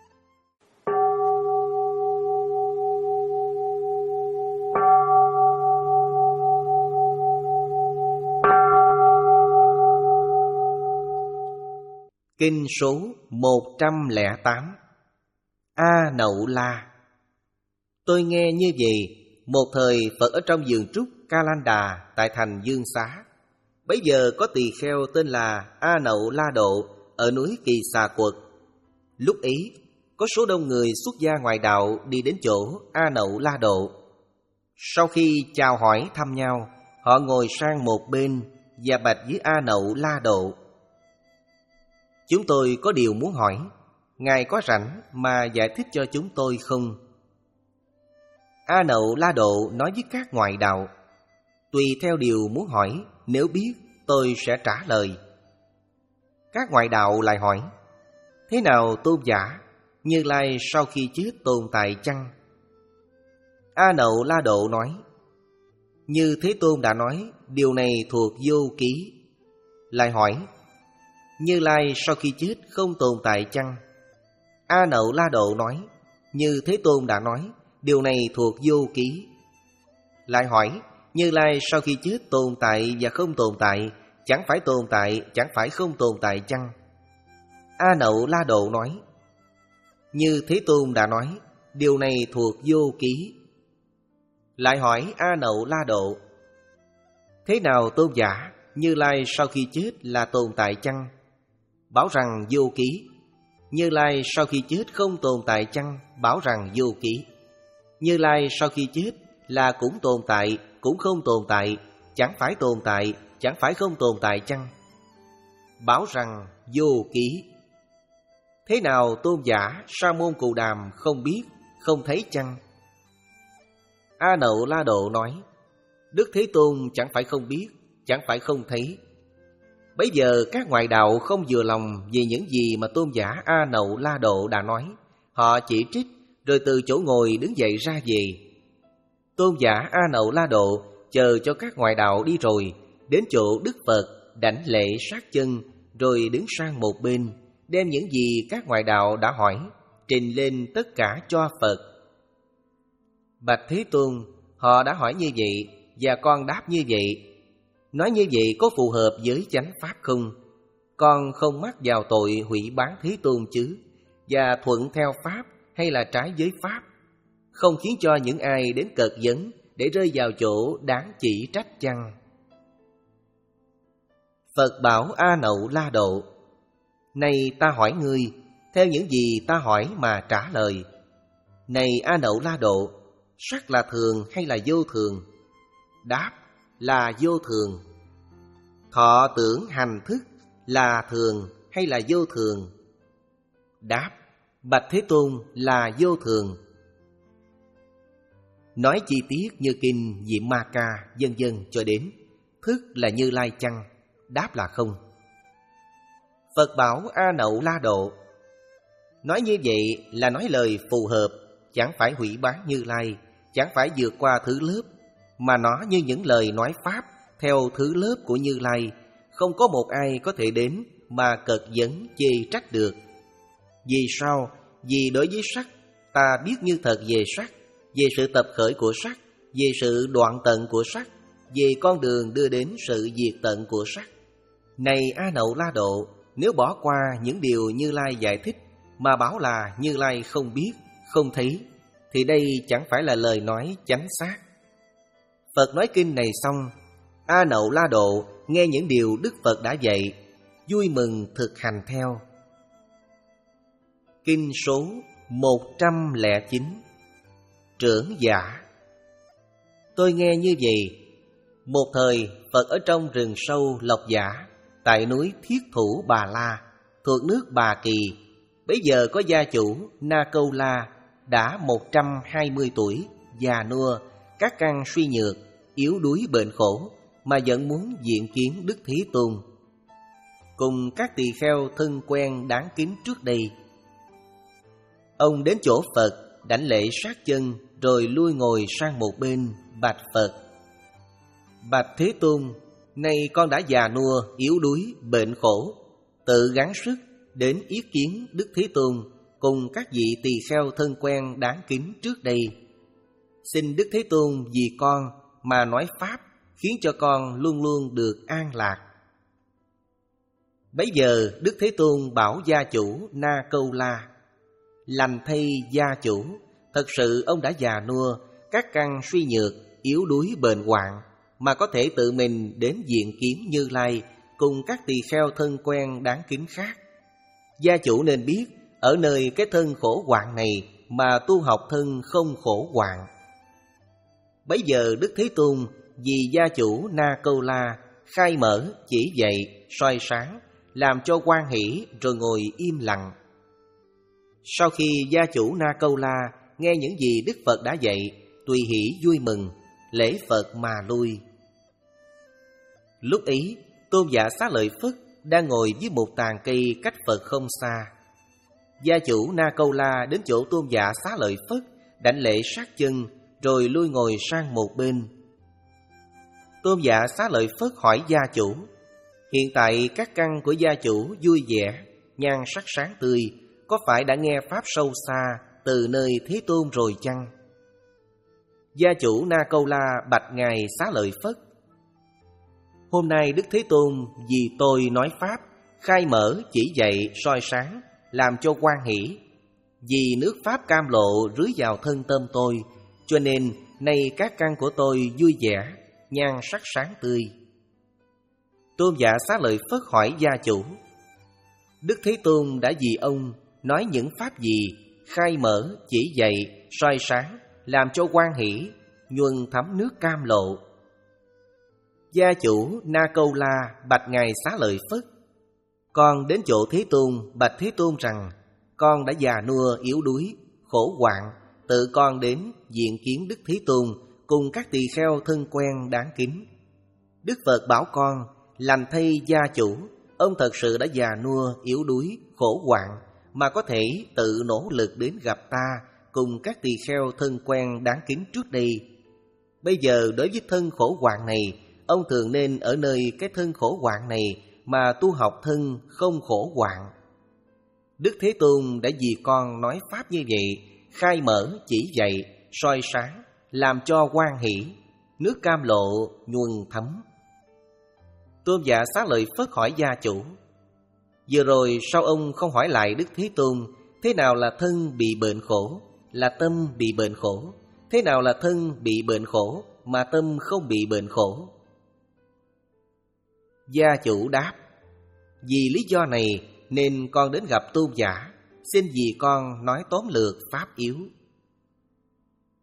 Kinh số một trăm lẻ tám. A Nậu La. Tôi nghe như vậy, một thời Phật ở trong vườn trúc Ca Lan Đà tại thành Dương Xá. Bấy giờ có tỳ kheo tên là A Nậu La Độ ở núi Kỳ Xà Quật. Lúc ấy có số đông người xuất gia ngoại đạo đi đến chỗ A Nậu La Độ. Sau khi chào hỏi thăm nhau, họ ngồi sang một bên và bạch với A Nậu La Độ: Chúng tôi có điều muốn hỏi, Ngài có rảnh mà giải thích cho chúng tôi không? A Nậu La Độ nói với các ngoại đạo: Tùy theo điều muốn hỏi, nếu biết tôi sẽ trả lời. Các ngoại đạo lại hỏi: Thế nào tôn giả, Như Lai sau khi chết tồn tại chăng? A Nậu La Độ nói: Như Thế Tôn đã nói, điều này thuộc vô ký. Lại hỏi: Như Lai sau khi chết không tồn tại chăng? A Nậu La Độ nói: Như Thế Tôn đã nói, điều này thuộc vô ký. Lại hỏi: Như Lai sau khi chết tồn tại và không tồn tại, chẳng phải tồn tại, chẳng phải không tồn tại chăng? A Nậu La Độ nói: Như Thế Tôn đã nói, điều này thuộc vô ký. Lại hỏi A Nậu La Độ: Thế nào tôn giả, Như Lai sau khi chết là tồn tại chăng? Bảo rằng vô ký. Như Lai sau khi chết không tồn tại chăng? Bảo rằng vô ký. Như Lai sau khi chết là cũng tồn tại, cũng không tồn tại, chẳng phải tồn tại, chẳng phải không tồn tại chăng? Bảo rằng vô ký. Thế nào tôn giả, Sa môn Cù Đàm không biết, không thấy chăng? A Nậu La Độ nói: Đức Thế Tôn chẳng phải không biết, chẳng phải không thấy. Bấy giờ các ngoại đạo không vừa lòng vì những gì mà tôn giả A Nậu La Độ đã nói. Họ chỉ trích rồi từ chỗ ngồi đứng dậy ra về. Tôn giả A Nậu La Độ chờ cho các ngoại đạo đi rồi, đến chỗ Đức Phật đảnh lễ sát chân, rồi đứng sang một bên, đem những gì các ngoại đạo đã hỏi trình lên tất cả cho Phật. Bạch Thế Tôn, họ đã hỏi như vậy và con đáp như vậy. Nói như vậy có phù hợp với chánh pháp không? Con không mắc vào tội hủy bán Thế Tôn chứ? Và thuận theo pháp hay là trái với pháp? Không khiến cho những ai đến cợt vấn để rơi vào chỗ đáng chỉ trách chăng? Phật bảo A Nậu La Độ: Này ta hỏi ngươi, theo những gì ta hỏi mà trả lời. Này A Nậu La Độ, sắc là thường hay là vô thường? Đáp là vô thường. thọ tưởng hành thức là thường hay là vô thường? Đáp: bạch Thế Tôn, là vô thường. Nói chi tiết như kinh Diệm Ma Ca vân vân cho đến thức là Như Lai chăng? Đáp là không. Phật bảo A Nậu La Độ: nói như vậy là nói lời phù hợp, chẳng phải hủy bán Như Lai, chẳng phải vượt qua thứ lớp, mà nó như những lời nói pháp theo thứ lớp của Như Lai, không có một ai có thể đến mà cợt vấn chê trách được. Vì sao? Vì đối với sắc, ta biết như thật về sắc, về sự tập khởi của sắc, về sự đoạn tận của sắc, về con đường đưa đến sự diệt tận của sắc. Này A Nậu La Độ, nếu bỏ qua những điều Như Lai giải thích mà bảo là Như Lai không biết, không thấy, thì đây chẳng phải là lời nói chánh xác. Phật nói kinh này xong, A Nậu La Độ nghe những điều Đức Phật đã dạy, vui mừng thực hành theo. Kinh số một trăm lẻ chín. Trưởng giả: tôi nghe như vậy. Một thời Phật ở trong rừng sâu Lộc Giả, tại núi Thiết Thủ Bà La, thuộc nước Bà Kỳ. Bấy giờ có gia chủ Na Câu La, đã một trăm hai mươi tuổi, già nua, các căn suy nhược, yếu đuối bệnh khổ, mà vẫn muốn diện kiến Đức Thế Tôn. Cùng các tỳ kheo thân quen đáng kính trước đây, ông đến chỗ Phật, đảnh lễ sát chân, rồi lui ngồi sang một bên, bạch Phật: bạch Thế Tôn, nay con đã già nua, yếu đuối, bệnh khổ, tự gắng sức đến yết kiến Đức Thế Tôn cùng các vị tỳ kheo thân quen đáng kính trước đây. Xin Đức Thế Tôn vì con mà nói pháp, khiến cho con luôn luôn được an lạc. Bấy giờ Đức Thế Tôn bảo gia chủ Na Câu La: lành thay gia chủ, thật sự ông đã già nua, các căn suy nhược, yếu đuối bệnh hoạn, mà có thể tự mình đến diện kiến Như Lai cùng các tỳ kheo thân quen đáng kính khác. Gia chủ nên biết, ở nơi cái thân khổ hoạn này mà tu học thân không khổ hoạn. Bấy giờ Đức Thế Tôn vì gia chủ Na Câu La khai mở, chỉ dạy, soi sáng, làm cho hoan hỷ, rồi ngồi im lặng. Sau khi gia chủ Na Câu La nghe những gì Đức Phật đã dạy, tùy hỷ vui mừng, lễ Phật mà lui. Lúc ấy, Tôn giả Xá Lợi Phất đang ngồi dưới một tàn cây cách Phật không xa. Gia chủ Na Câu La đến chỗ Tôn giả Xá Lợi Phất, đảnh lễ sát chân, rồi lui ngồi sang một bên. Tôn giả Xá Lợi Phất hỏi gia chủ: hiện tại các căn của gia chủ vui vẻ, nhan sắc sáng tươi, có phải đã nghe pháp sâu xa từ nơi Thế Tôn rồi chăng? Gia chủ Na Câu La bạch ngài Xá Lợi Phất: hôm nay Đức Thế Tôn vì tôi nói pháp, khai mở, chỉ dạy, soi sáng, làm cho hoan hỷ. Vì nước pháp cam lộ rưới vào thân tâm tôi, cho nên nay các căn của tôi vui vẻ, nhan sắc sáng tươi. Tôn giả Xá Lợi Phất hỏi gia chủ: Đức Thế Tôn đã vì ông nói những pháp gì, khai mở, chỉ dạy, soi sáng, làm cho hoan hỷ, nhuần thấm nước cam lộ? Gia chủ Na Câu La bạch ngài Xá Lợi Phất: con đến chỗ Thế Tôn bạch Thế Tôn rằng con đã già nua, yếu đuối, khổ hoạn, tự con đến diện kiến Đức Thế Tôn cùng các tỳ kheo thân quen đáng kính. Đức Phật bảo con: lành thay gia chủ, ông thật sự đã già nua, yếu đuối, khổ hoạn, mà có thể tự nỗ lực đến gặp ta cùng các tỳ kheo thân quen đáng kính trước đây. Bây giờ đối với thân khổ hoạn này, ông thường nên ở nơi cái thân khổ hoạn này mà tu học thân không khổ hoạn. Đức Thế Tôn đã vì con nói pháp như vậy, khai mở, chỉ dạy, soi sáng, làm cho hoan hỷ, nước cam lộ nhuần thấm. Tôn giả Xá Lợi Phất hỏi gia chủ: vừa rồi sao ông không hỏi lại Đức Thế Tôn, thế nào là thân bị bệnh khổ, là tâm bị bệnh khổ? Thế nào là thân bị bệnh khổ mà tâm không bị bệnh khổ? Gia chủ đáp: vì lý do này nên con đến gặp tôn giả, xin vì con nói tóm lược pháp yếu.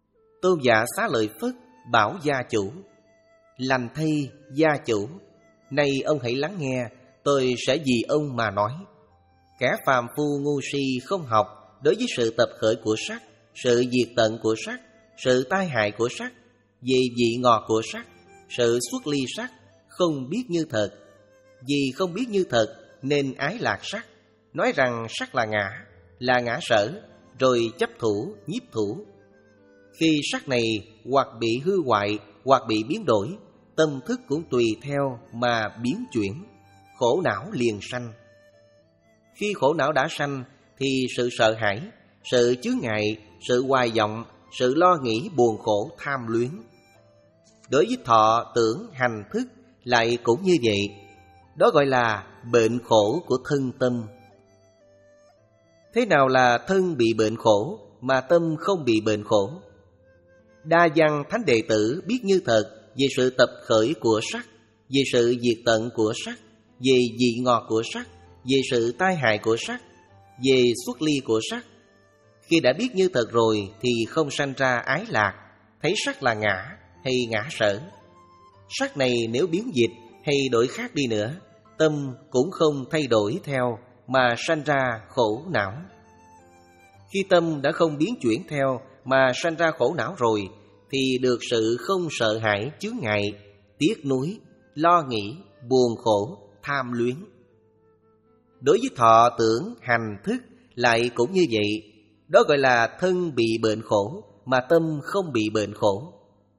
Tôn giả Xá Lợi Phất bảo gia chủ: lành thay gia chủ, Nay ông hãy lắng nghe, tôi sẽ vì ông mà nói. Kẻ phàm phu ngu si không học đối với sự tập khởi của sắc, sự diệt tận của sắc, sự tai hại của sắc, về vị ngọt của sắc, sự xuất ly sắc, không biết như thật. Vì không biết như thật nên ái lạc sắc, nói rằng sắc là ngã, là ngã sở, rồi chấp thủ, nhiếp thủ. Khi sắc này hoặc bị hư hoại, hoặc bị biến đổi, tâm thức cũng tùy theo mà biến chuyển, khổ não liền sanh. Khi khổ não đã sanh thì sự sợ hãi, sự chướng ngại, sự hoài vọng, sự lo nghĩ buồn khổ tham luyến. Đối với thọ, tưởng, hành, thức lại cũng như vậy. Đó gọi là bệnh khổ của thân tâm. Thế nào là thân bị bệnh khổ mà tâm không bị bệnh khổ? Đa văn thánh đệ tử biết như thật về sự tập khởi của sắc, về sự diệt tận của sắc, về vị ngọt của sắc, về sự tai hại của sắc, về xuất ly của sắc. Khi đã biết như thật rồi thì không sanh ra ái lạc, thấy sắc là ngã hay ngã sở. Sắc này nếu biến dịch hay đổi khác đi nữa, tâm cũng không thay đổi theo mà sanh ra khổ não. Khi tâm đã không biến chuyển theo mà sanh ra khổ não rồi thì được sự không sợ hãi chướng ngại, tiếc nuối, lo nghĩ, buồn khổ, tham luyến. Đối với thọ, tưởng, hành, thức lại cũng như vậy. Đó gọi là thân bị bệnh khổ mà tâm không bị bệnh khổ.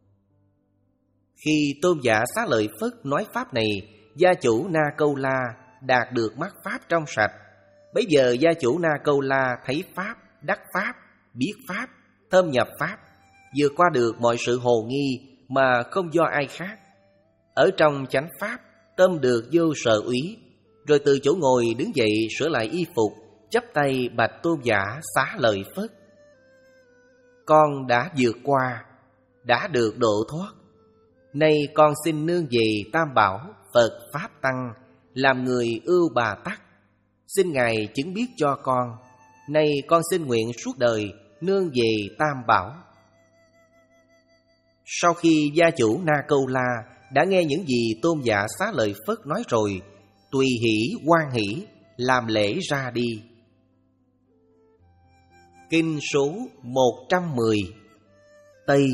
Khi tôn giả Xá Lợi Phất nói pháp này, gia chủ Na Câu La đạt được mắt pháp trong sạch. Bấy giờ gia chủ Na Câu La thấy pháp, đắc pháp, biết pháp, thâm nhập pháp, vượt qua được mọi sự hồ nghi mà không do ai khác. Ở trong chánh pháp, tâm được vô sở úy, rồi từ chỗ ngồi đứng dậy sửa lại y phục, chắp tay bạch tôn giả Xá Lợi Phất: Con đã vượt qua, đã được độ thoát. Nay con xin nương về Tam Bảo, Phật, Pháp, Tăng, làm người ưu bà tắc. Xin Ngài chứng biết cho con. Nay con xin nguyện suốt đời nương về Tam Bảo. Sau khi gia chủ Na Câu La đã nghe những gì tôn giả Xá Lợi Phất nói rồi, tùy hỷ hoan hỷ, làm lễ ra đi. Kinh số một trăm mười. Tây.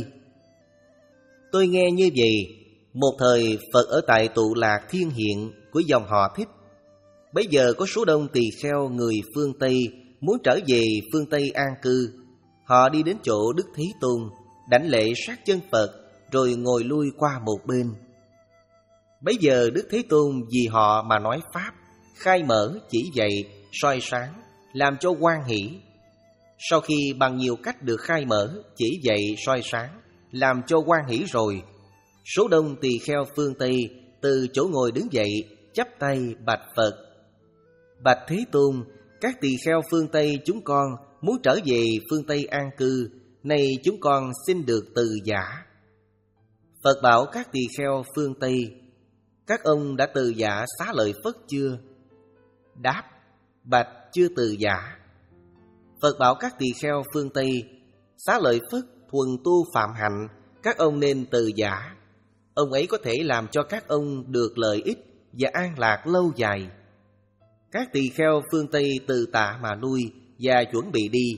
Tôi nghe như vậy, một thời Phật ở tại Tụ Lạc Thiên Hiện của dòng họ Thích. Bấy giờ có số đông tỳ kheo người phương Tây muốn trở về phương Tây an cư. Họ đi đến chỗ Đức Thế Tôn, đảnh lễ sát chân Phật, rồi ngồi lui qua một bên. Bấy giờ Đức Thế Tôn vì họ mà nói pháp, khai mở, chỉ dạy, soi sáng, làm cho hoan hỷ. Sau khi bằng nhiều cách được khai mở, chỉ dạy, soi sáng, làm cho hoan hỷ rồi, số đông tỳ kheo phương Tây từ chỗ ngồi đứng dậy, chắp tay bạch Phật: Bạch Thế Tôn, các tỳ kheo phương Tây chúng con muốn trở về phương Tây an cư, nay chúng con xin được từ giả. Phật bảo các tỳ kheo phương Tây: Các ông đã từ giả Xá Lợi Phất chưa? Đáp: Bạch chưa từ giả. Phật bảo các tỳ kheo phương Tây: Xá Lợi Phất thuần tu phạm hạnh, các ông nên từ giả. Ông ấy có thể làm cho các ông được lợi ích và an lạc lâu dài. Các tỳ kheo phương Tây từ tạ mà lui và chuẩn bị đi.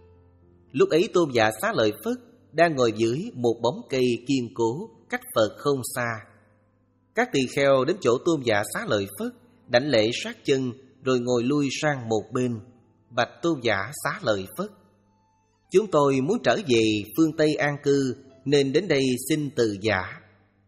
Lúc ấy tôn giả Xá Lợi Phất đang ngồi dưới một bóng cây kiên cố cách Phật không xa. Các tỳ kheo đến chỗ tôn giả Xá Lợi Phất, đảnh lễ sát chân, rồi ngồi lui sang một bên, bạch tôn giả Xá Lợi Phất: Chúng tôi muốn trở về phương Tây an cư, nên đến đây xin từ giả.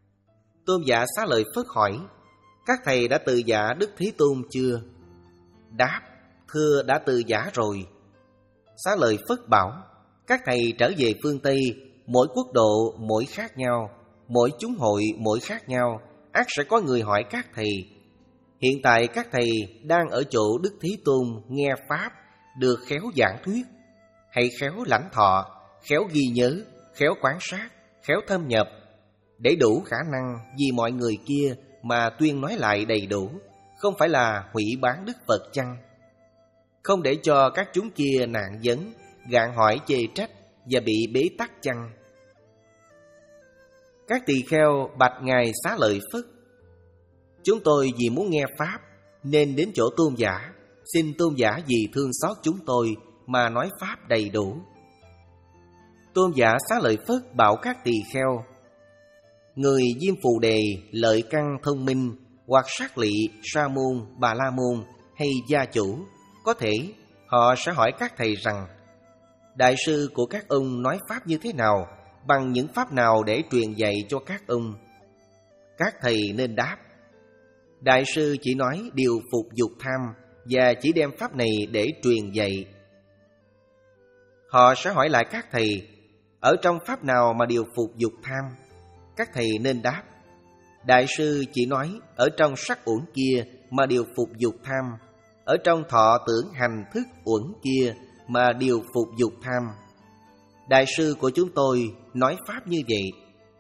Tôn giả Xá Lợi Phất hỏi: Các thầy đã từ giả Đức Thế Tôn chưa? Đáp: Thưa, đã từ giả rồi. Xá Lợi Phất bảo: Các thầy trở về phương Tây, mỗi quốc độ mỗi khác nhau, mỗi chúng hội mỗi khác nhau, ắt sẽ có người hỏi các thầy. Hiện tại các thầy đang ở chỗ Đức Thế Tôn nghe pháp, được khéo giảng thuyết. Hãy khéo lãnh thọ, khéo ghi nhớ, khéo quan sát, khéo thâm nhập, để đủ khả năng vì mọi người kia mà tuyên nói lại đầy đủ, không phải là hủy bán Đức Phật chăng? Không để cho các chúng kia nạn vấn, gạn hỏi chê trách và bị bế tắc chăng? Các tỳ kheo bạch Ngài Xá Lợi Phất: Chúng tôi vì muốn nghe Pháp nên đến chỗ tôn giả. Xin tôn giả vì thương xót chúng tôi mà nói Pháp đầy đủ. Tôn giả Xá Lợi Phất bảo các tỳ kheo: người Diêm Phù Đề, Lợi Căn thông minh, hoặc Sát Lị, Sa Môn, Bà La Môn hay gia chủ, có thể họ sẽ hỏi các thầy rằng: đại sư của các ông nói Pháp như thế nào, bằng những Pháp nào để truyền dạy cho các ông? Các thầy nên đáp: đại sư chỉ nói điều phục dục tham và chỉ đem Pháp này để truyền dạy. Họ sẽ hỏi lại các thầy: ở trong Pháp nào mà điều phục dục tham? Các thầy nên đáp: đại sư chỉ nói ở trong sắc uẩn kia mà điều phục dục tham, ở trong thọ tưởng hành thức uẩn kia mà điều phục dục tham. Đại sư của chúng tôi nói Pháp như vậy.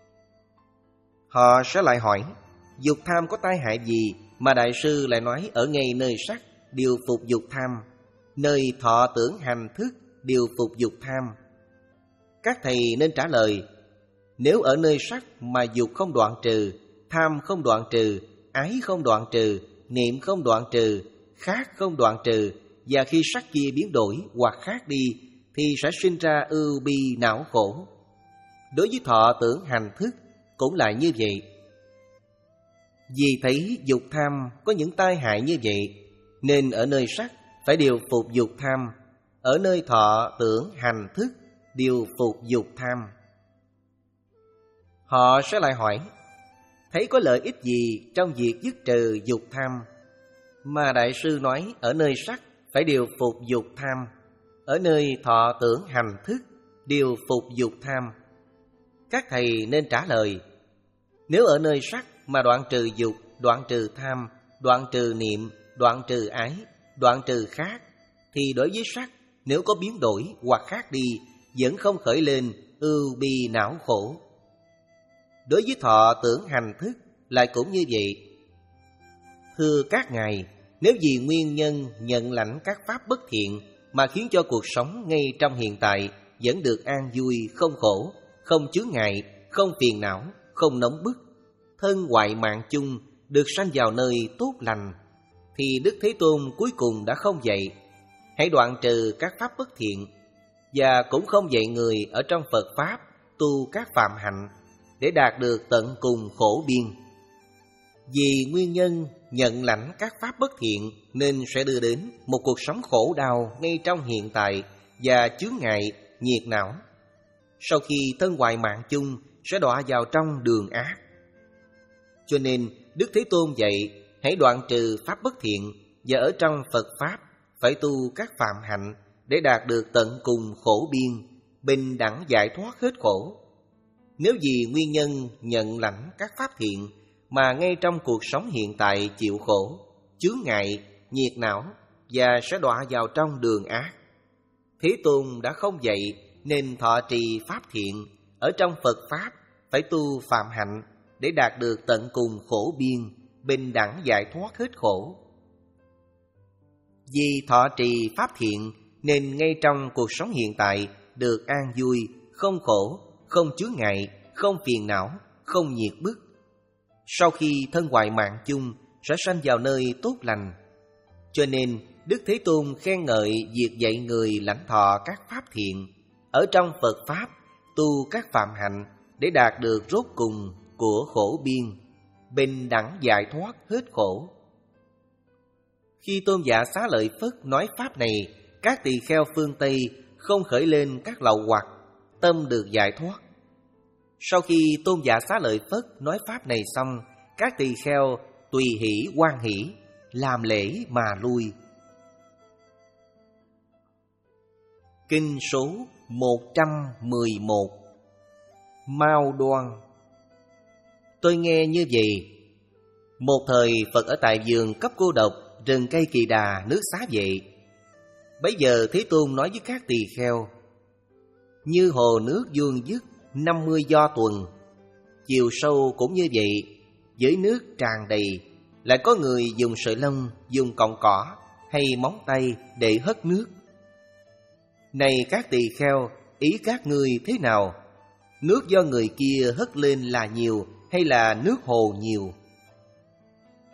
Họ sẽ lại hỏi: dục tham có tai hại gì mà đại sư lại nói ở ngay nơi sắc điều phục dục tham, nơi thọ tưởng hành thức điều phục dục tham? Các thầy nên trả lời: nếu ở nơi sắc mà dục không đoạn trừ, tham không đoạn trừ, ái không đoạn trừ, niệm không đoạn trừ, khác không đoạn trừ, và khi sắc kia biến đổi hoặc khác đi thì sẽ sinh ra ưu bi não khổ. Đối với thọ tưởng hành thức cũng là như vậy. Vì thấy dục tham có những tai hại như vậy, nên ở nơi sắc phải điều phục dục tham, ở nơi thọ tưởng hành thức điều phục dục tham. Họ sẽ lại hỏi: thấy có lợi ích gì trong việc dứt trừ dục tham, mà đại sư nói ở nơi sắc phải điều phục dục tham, ở nơi thọ tưởng hành thức điều phục dục tham? Các thầy nên trả lời: nếu ở nơi sắc mà đoạn trừ dục, đoạn trừ tham, đoạn trừ niệm, đoạn trừ ái, đoạn trừ khác, thì đối với sắc nếu có biến đổi hoặc khác đi vẫn không khởi lên ưu bi não khổ. Đối với thọ tưởng hành thức lại cũng như vậy. Thưa các ngài, nếu vì nguyên nhân nhận lãnh các pháp bất thiện mà khiến cho cuộc sống ngay trong hiện tại vẫn được an vui, không khổ, không chướng ngại, không phiền não, không nóng bức, thân hoại mạng chung được sanh vào nơi tốt lành, thì Đức Thế Tôn cuối cùng đã không dạy hãy đoạn trừ các pháp bất thiện, và cũng không dạy người ở trong Phật Pháp tu các phạm hạnh để đạt được tận cùng khổ biên. Vì nguyên nhân nhận lãnh các pháp bất thiện nên sẽ đưa đến một cuộc sống khổ đau ngay trong hiện tại và chướng ngại, nhiệt não. Sau khi thân hoại mạng chung sẽ đọa vào trong đường ác. Cho nên Đức Thế Tôn dạy hãy đoạn trừ pháp bất thiện, và ở trong Phật Pháp phải tu các phạm hạnh để đạt được tận cùng khổ biên, bình đẳng giải thoát hết khổ. Nếu vì nguyên nhân nhận lãnh các pháp thiện mà ngay trong cuộc sống hiện tại chịu khổ, chướng ngại, nhiệt não và sẽ đọa vào trong đường ác, Thế Tôn đã không dạy nên thọ trì pháp thiện, ở trong Phật Pháp phải tu phạm hạnh để đạt được tận cùng khổ biên, bình đẳng giải thoát hết khổ. Vì thọ trì pháp thiện nên ngay trong cuộc sống hiện tại được an vui, không khổ, không chướng ngại, không phiền não, không nhiệt bức. Sau khi thân hoại mạng chung sẽ sanh vào nơi tốt lành. Cho nên Đức Thế Tôn khen ngợi việc dạy người lãnh thọ các pháp thiện, ở trong Phật Pháp tu các phạm hạnh để đạt được rốt cùng của khổ biên, bình đẳng giải thoát hết khổ. Khi Tôn giả Xá Lợi Phất nói pháp này, các tỳ kheo phương Tây không khởi lên các lậu hoặc, tâm được giải thoát. Sau khi Tôn giả Xá Lợi Phất nói pháp này xong, các tỳ kheo tùy hỷ hoan hỷ, làm lễ mà lui. Kinh số một trăm mười một. Mao Đoan. Tôi nghe như vậy: một thời Phật ở tại vườn Cấp Cô Độc, rừng cây Kỳ Đà, nước Xá Vệ. Bấy giờ Thế Tôn nói với các tỳ kheo: như hồ nước vuông vức năm mươi do tuần, chiều sâu cũng như vậy, dưới nước tràn đầy, lại có người dùng sợi lông, dùng cọng cỏ hay móng tay để hất nước. Này các tỳ kheo, ý các ngươi thế nào? Nước do người kia hất lên là nhiều hay là nước hồ nhiều?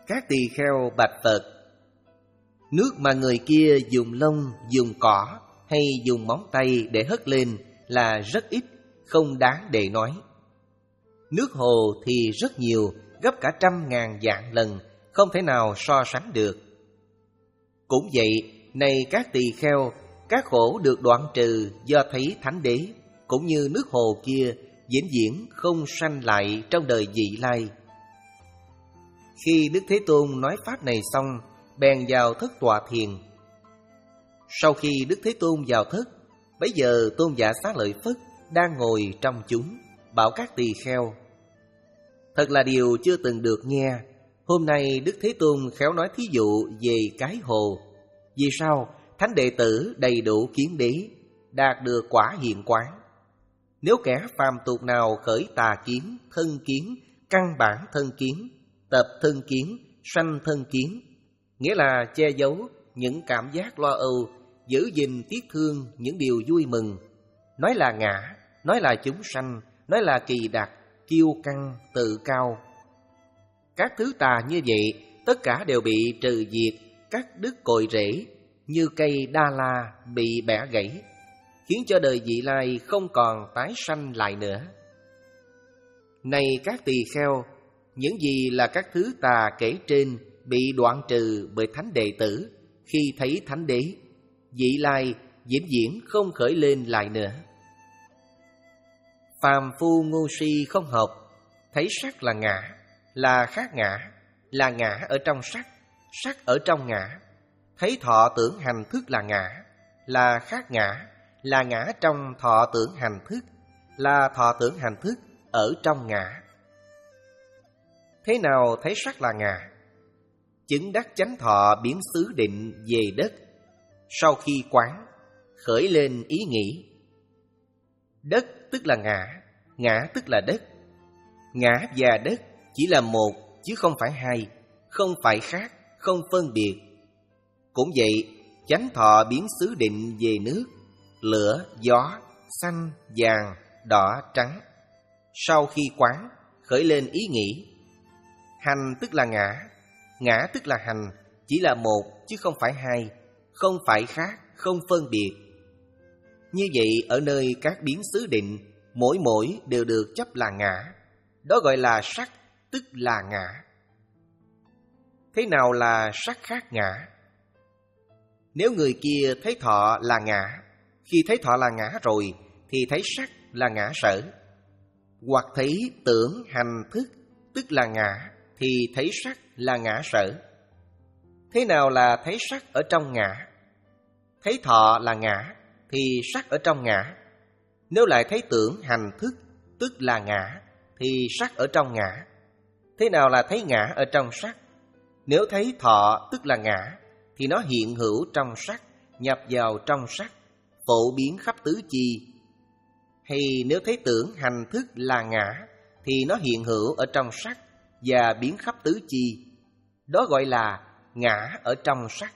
Các tỳ kheo bạch Phật: nước mà người kia dùng lông, dùng cỏ hay dùng móng tay để hất lên là rất ít, không đáng để nói. Nước hồ thì rất nhiều, gấp cả trăm ngàn vạn lần, không thể nào so sánh được. Cũng vậy, này các tỳ kheo, các khổ được đoạn trừ do thấy Thánh Đế, cũng như nước hồ kia vĩnh viễn không sanh lại trong đời vị lai. Khi Đức Thế Tôn nói pháp này xong, bèn vào thất tọa thiền. Sau khi Đức Thế Tôn vào thất, bấy giờ Tôn giả Xá Lợi Phất đang ngồi trong chúng, bảo các tỳ kheo: thật là điều chưa từng được nghe. Hôm nay Đức Thế Tôn khéo nói thí dụ về cái hồ. Vì sao? Thánh đệ tử đầy đủ kiến đế, đạt được quả hiện quán. Nếu kẻ phàm tục nào khởi tà kiến, thân kiến, căn bản thân kiến, tập thân kiến, sanh thân kiến, nghĩa là che giấu những cảm giác lo âu, giữ gìn tiếc thương những điều vui mừng, nói là ngã, nói là chúng sanh, nói là kỳ đặc, kiêu căng, tự cao. Các thứ tà như vậy, tất cả đều bị trừ diệt, cắt đứt cội rễ, như cây đa la bị bẻ gãy, khiến cho đời vị lai không còn tái sanh lại nữa. Này các tỳ kheo, những gì là các thứ tà kể trên bị đoạn trừ bởi thánh đệ tử khi thấy Thánh Đế, vị lai vĩnh viễn không khởi lên lại nữa. Phàm phu ngu si không học, thấy sắc là ngã, là khác ngã, là ngã ở trong sắc, sắc ở trong ngã. Thấy thọ tưởng hành thức là ngã, là khác ngã, là ngã trong thọ tưởng hành thức, là thọ tưởng hành thức ở trong ngã. Thế nào thấy sắc là ngã? Chứng đắc chánh thọ biến xứ định về đất. Sau khi quán, khởi lên ý nghĩ: đất tức là ngã, ngã tức là đất. Ngã và đất chỉ là một chứ không phải hai, không phải khác, không phân biệt. Cũng vậy, chánh thọ biến xứ định về nước, lửa, gió, xanh, vàng, đỏ, trắng. Sau khi quán, khởi lên ý nghĩ: hành tức là ngã, ngã tức là hành, chỉ là một chứ không phải hai, không phải khác, không phân biệt. Như vậy, ở nơi các biến xứ định, mỗi mỗi đều được chấp là ngã, đó gọi là sắc, tức là ngã. Thế nào là sắc khác ngã? Nếu người kia thấy thọ là ngã, khi thấy thọ là ngã rồi thì thấy sắc là ngã sở. Hoặc thấy tưởng hành thức tức là ngã thì thấy sắc là ngã sở. Thế nào là thấy sắc ở trong ngã? Thấy thọ là ngã thì sắc ở trong ngã. Nếu lại thấy tưởng hành thức tức là ngã thì sắc ở trong ngã. Thế nào là thấy ngã ở trong sắc? Nếu thấy thọ tức là ngã thì nó hiện hữu trong sắc, nhập vào trong sắc, phổ biến khắp tứ chi. Hay nếu thấy tưởng hành thức là ngã thì nó hiện hữu ở trong sắc và biến khắp tứ chi, đó gọi là ngã ở trong sắc.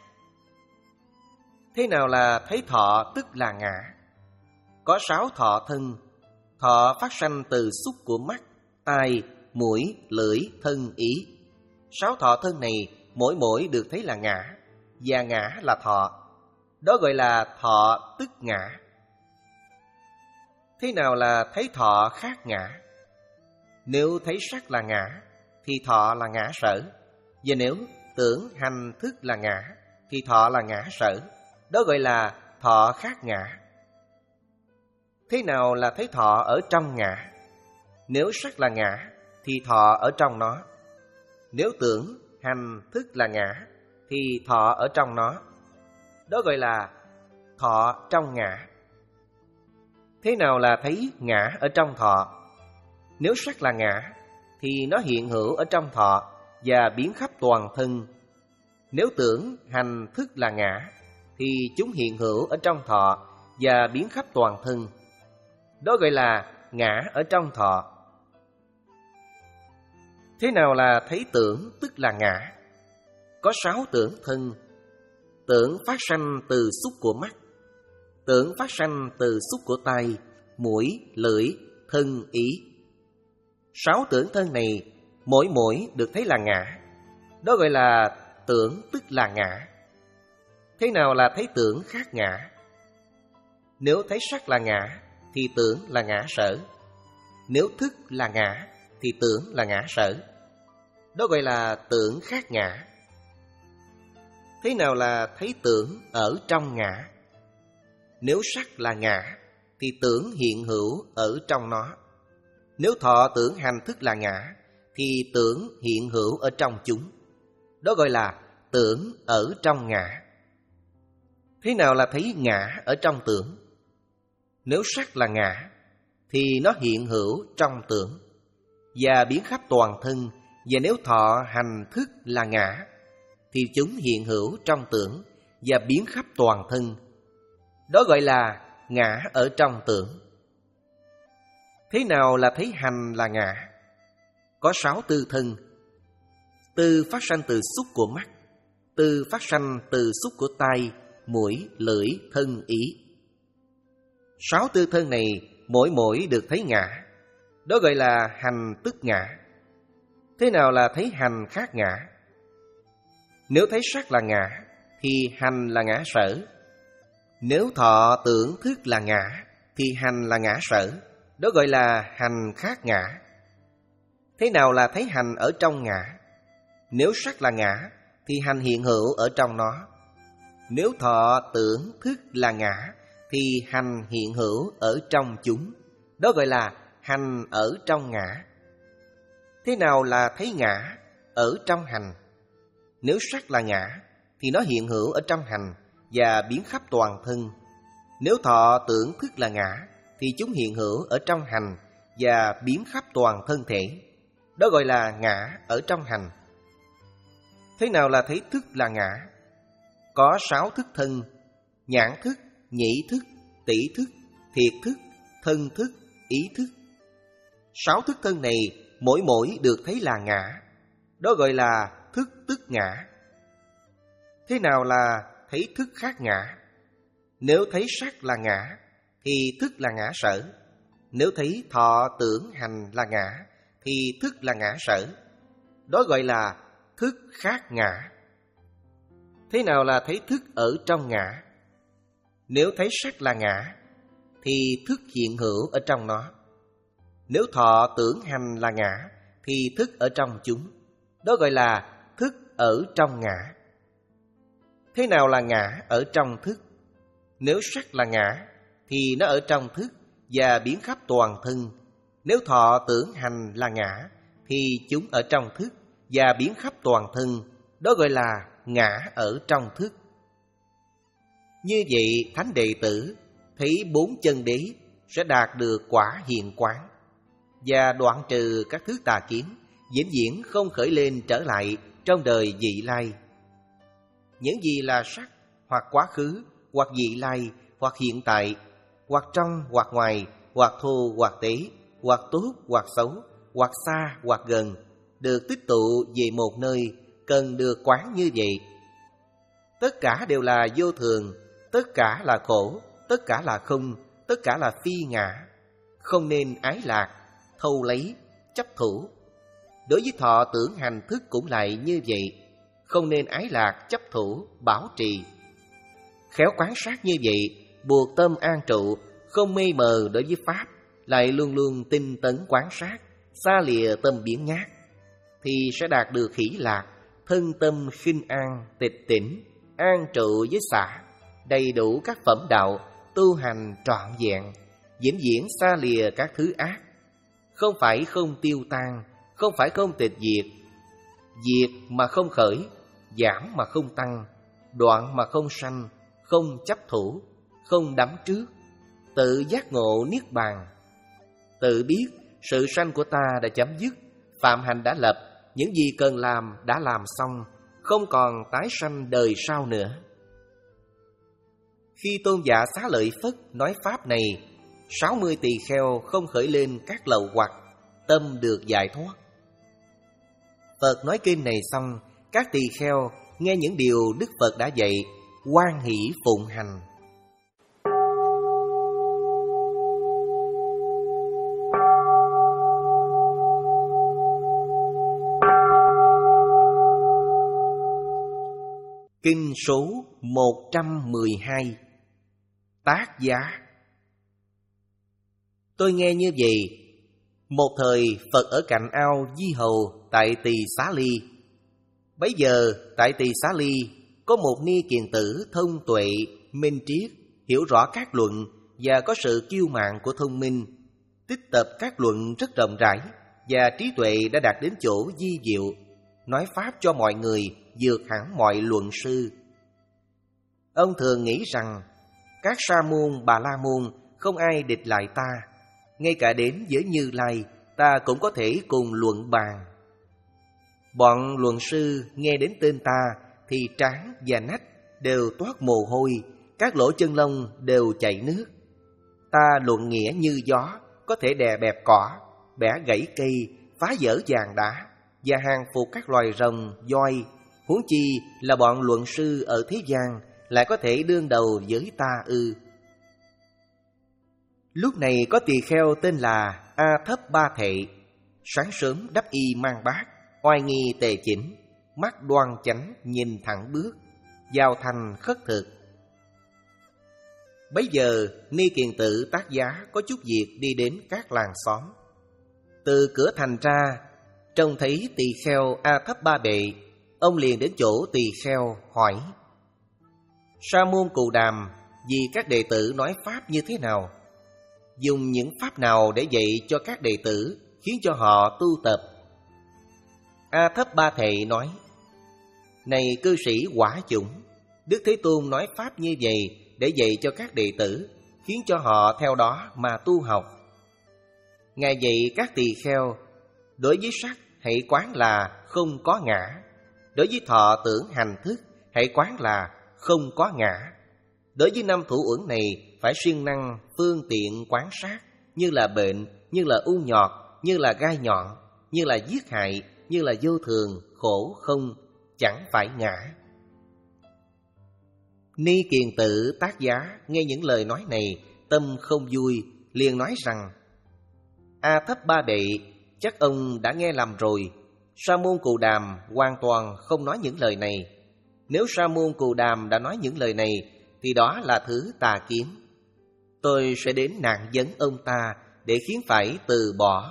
Thế nào là thấy thọ tức là ngã? Có sáu thọ thân. Thọ phát sanh từ xúc của mắt, tai, mũi, lưỡi, thân, ý. Sáu thọ thân này mỗi mỗi được thấy là ngã, và ngã là thọ, đó gọi là thọ tức ngã. Thế nào là thấy thọ khác ngã? Nếu thấy sắc là ngã thì thọ là ngã sở, và nếu tưởng hành thức là ngã thì thọ là ngã sở, đó gọi là thọ khác ngã. Thế nào là thấy thọ ở trong ngã? Nếu sắc là ngã thì thọ ở trong nó. Nếu tưởng hành thức là ngã thì thọ ở trong nó, đó gọi là thọ trong ngã. Thế nào là thấy ngã ở trong thọ? Nếu sắc là ngã thì nó hiện hữu ở trong thọ và biến khắp toàn thân. Nếu tưởng hành thức là ngã thì chúng hiện hữu ở trong thọ và biến khắp toàn thân, đó gọi là ngã ở trong thọ. Thế nào là thấy tưởng tức là ngã? Có sáu tưởng thân. Tưởng phát sanh từ xúc của mắt, tưởng phát sanh từ xúc của tai, mũi, lưỡi, thân, ý. Sáu tưởng thân này mỗi mỗi được thấy là ngã, Đó gọi là tưởng tức là ngã. Thế nào là thấy tưởng khác ngã? Nếu thấy sắc là ngã thì tưởng là ngã sở. Nếu thức là ngã thì tưởng là ngã sở. Đó gọi là tưởng khác ngã. Thế nào là thấy tưởng ở trong ngã? Nếu sắc là ngã thì tưởng hiện hữu ở trong nó. Nếu thọ tưởng hành thức là ngã thì tưởng hiện hữu ở trong chúng. Đó gọi là tưởng ở trong ngã. Thế nào là thấy ngã ở trong tưởng? Nếu sắc là ngã thì nó hiện hữu trong tưởng và biến khắp toàn thân. Và nếu thọ hành thức là ngã thì chúng hiện hữu trong tưởng và biến khắp toàn thân. Đó gọi là ngã ở trong tưởng. Thế nào là thấy hành là ngã? Có sáu tư thân. Tư phát sanh từ xúc của mắt. Tư phát sanh từ xúc của tai, mũi, lưỡi, thân, ý. Sáu tư thân này mỗi mỗi được thấy ngã. Đó gọi là hành tức ngã. Thế nào là thấy hành khác ngã? Nếu thấy sắc là ngã thì hành là ngã sở. Nếu thọ tưởng thức là ngã thì hành là ngã sở. Đó gọi là hành khác ngã. Thế nào là thấy hành ở trong ngã? Nếu sắc là ngã thì hành hiện hữu ở trong nó. Nếu thọ tưởng thức là ngã thì hành hiện hữu ở trong chúng. Đó gọi là hành ở trong ngã. Thế nào là thấy ngã ở trong hành? Nếu sắc là ngã thì nó hiện hữu ở trong hành và biến khắp toàn thân. Nếu thọ tưởng thức là ngã thì chúng hiện hữu ở trong hành và biến khắp toàn thân thể. Đó gọi là ngã ở trong hành. Thế nào là thấy thức là ngã? Có sáu thức thân: nhãn thức, nhĩ thức, tỷ thức, thiệt thức, thân thức, ý thức. Sáu thức thân này mỗi mỗi được thấy là ngã. Đó gọi là thức tức ngã. Thế nào là thấy thức khác ngã? Nếu thấy sắc là ngã thì thức là ngã sở. Nếu thấy thọ tưởng hành là ngã thì thức là ngã sở. Đó gọi là thức khác ngã. Thế nào là thấy thức ở trong ngã? Nếu thấy sắc là ngã thì thức hiện hữu ở trong nó. Nếu thọ tưởng hành là ngã thì thức ở trong chúng. Đó gọi là thức ở trong ngã. Thế nào là ngã ở trong thức? Nếu sắc là ngã thì nó ở trong thức và biến khắp toàn thân. Nếu thọ tưởng hành là ngã thì chúng ở trong thức và biến khắp toàn thân. Đó gọi là ngã ở trong thức. Như vậy thánh đệ tử thấy bốn chân đế sẽ đạt được quả hiền quán và đoạn trừ các thứ tà kiến, vĩnh viễn không khởi lên trở lại trong đời vị lai. Những gì là sắc, hoặc quá khứ, hoặc vị lai, hoặc hiện tại, hoặc trong, hoặc ngoài, hoặc thô, hoặc tế, hoặc tốt, hoặc xấu, hoặc xa, hoặc gần, được tích tụ về một nơi, cần được quán như vậy. Tất cả đều là vô thường, tất cả là khổ, tất cả là không, tất cả là phi ngã. Không nên ái lạc, thâu lấy, chấp thủ. Đối với thọ tưởng hành thức cũng lại như vậy. Không nên ái lạc, chấp thủ, bảo trì. Khéo quán sát như vậy, buộc tâm an trụ, không mê mờ đối với Pháp, lại luôn luôn tinh tấn quán sát, xa lìa tâm biến nhát, thì sẽ đạt được hỷ lạc, thân tâm khinh an, tịch tỉnh, an trụ với xả, đầy đủ các phẩm đạo, tu hành trọn vẹn, vĩnh viễn xa lìa các thứ ác. Không phải không tiêu tan, không phải không tịch diệt. Diệt mà không khởi, giảm mà không tăng, đoạn mà không sanh, không chấp thủ, không đắm trước, tự giác ngộ niết bàn. Tự biết sự sanh của ta đã chấm dứt, phạm hạnh đã lập, những gì cần làm đã làm xong, không còn tái sanh đời sau nữa. Khi Tôn giả Xá Lợi Phất nói pháp này, sáu mươi tỳ kheo không khởi lên các lậu hoặc, tâm được giải thoát. Phật nói kinh này xong, các tỳ kheo nghe những điều Đức Phật đã dạy, hoan hỷ phụng hành. Kinh số một trăm mười hai. Tác giá. Tôi nghe như vậy. Một thời Phật ở cạnh ao Di Hầu tại Tỳ Xá Ly. Bấy giờ tại Tỳ Xá Ly có một ni kiền tử thông tuệ, minh triết, hiểu rõ các luận và có sự kiêu mạn của thông minh, tích tập các luận rất rộng rãi và trí tuệ đã đạt đến chỗ di diệu, nói pháp cho mọi người vượt hẳn mọi luận sư. Ông thường nghĩ rằng các sa môn bà la môn không ai địch lại ta, ngay cả đến với Như Lai ta cũng có thể cùng luận bàn. Bọn luận sư nghe đến tên ta thì trán và nách đều toát mồ hôi, các lỗ chân lông đều chảy nước. Ta luận nghĩa như gió, có thể đè bẹp cỏ, bẻ gãy cây, phá vỡ giàn đá và hàng phục các loài rồng, voi. Huống chi là bọn luận sư ở thế gian lại có thể đương đầu với ta ư? Lúc này có tỳ kheo tên là A Thấp Ba Thệ, sáng sớm đắp y mang bát, oai nghi tề chỉnh, mắt đoan chánh nhìn thẳng bước, giao thành khất thực. Bấy giờ ni kiền tử Tác Giá có chút việc đi đến các làng xóm. Từ cửa thành ra, trông thấy tỳ kheo A Thấp Ba Bệ, ông liền đến chỗ tỳ kheo hỏi: Sa môn Cù Đàm vì các đệ tử nói pháp như thế nào? Dùng những pháp nào để dạy cho các đệ tử, khiến cho họ tu tập? A Thấp Ba Thệ nói: Này cư sĩ Quả Chủng, Đức Thế Tôn nói pháp như vậy để dạy cho các đệ tử, khiến cho họ theo đó mà tu học. Ngài dạy các tỳ kheo, đối với sắc hãy quán là không có ngã, đối với thọ tưởng hành thức hãy quán là không có ngã. Đối với năm thủ uẩn này phải siêng năng phương tiện quán sát, như là bệnh, như là u nhọt, như là gai nhọn, như là giết hại, như là vô thường, khổ không, chẳng phải ngã. Ni kiền tử Tác Giá nghe những lời nói này, tâm không vui, liền nói rằng: A Thấp Ba Bệ, chắc ông đã nghe lầm rồi. Sa môn Cù Đàm hoàn toàn không nói những lời này. Nếu Sa môn Cù Đàm đã nói những lời này thì đó là thứ tà kiến. Tôi sẽ đến nạn vấn ông ta để khiến phải từ bỏ.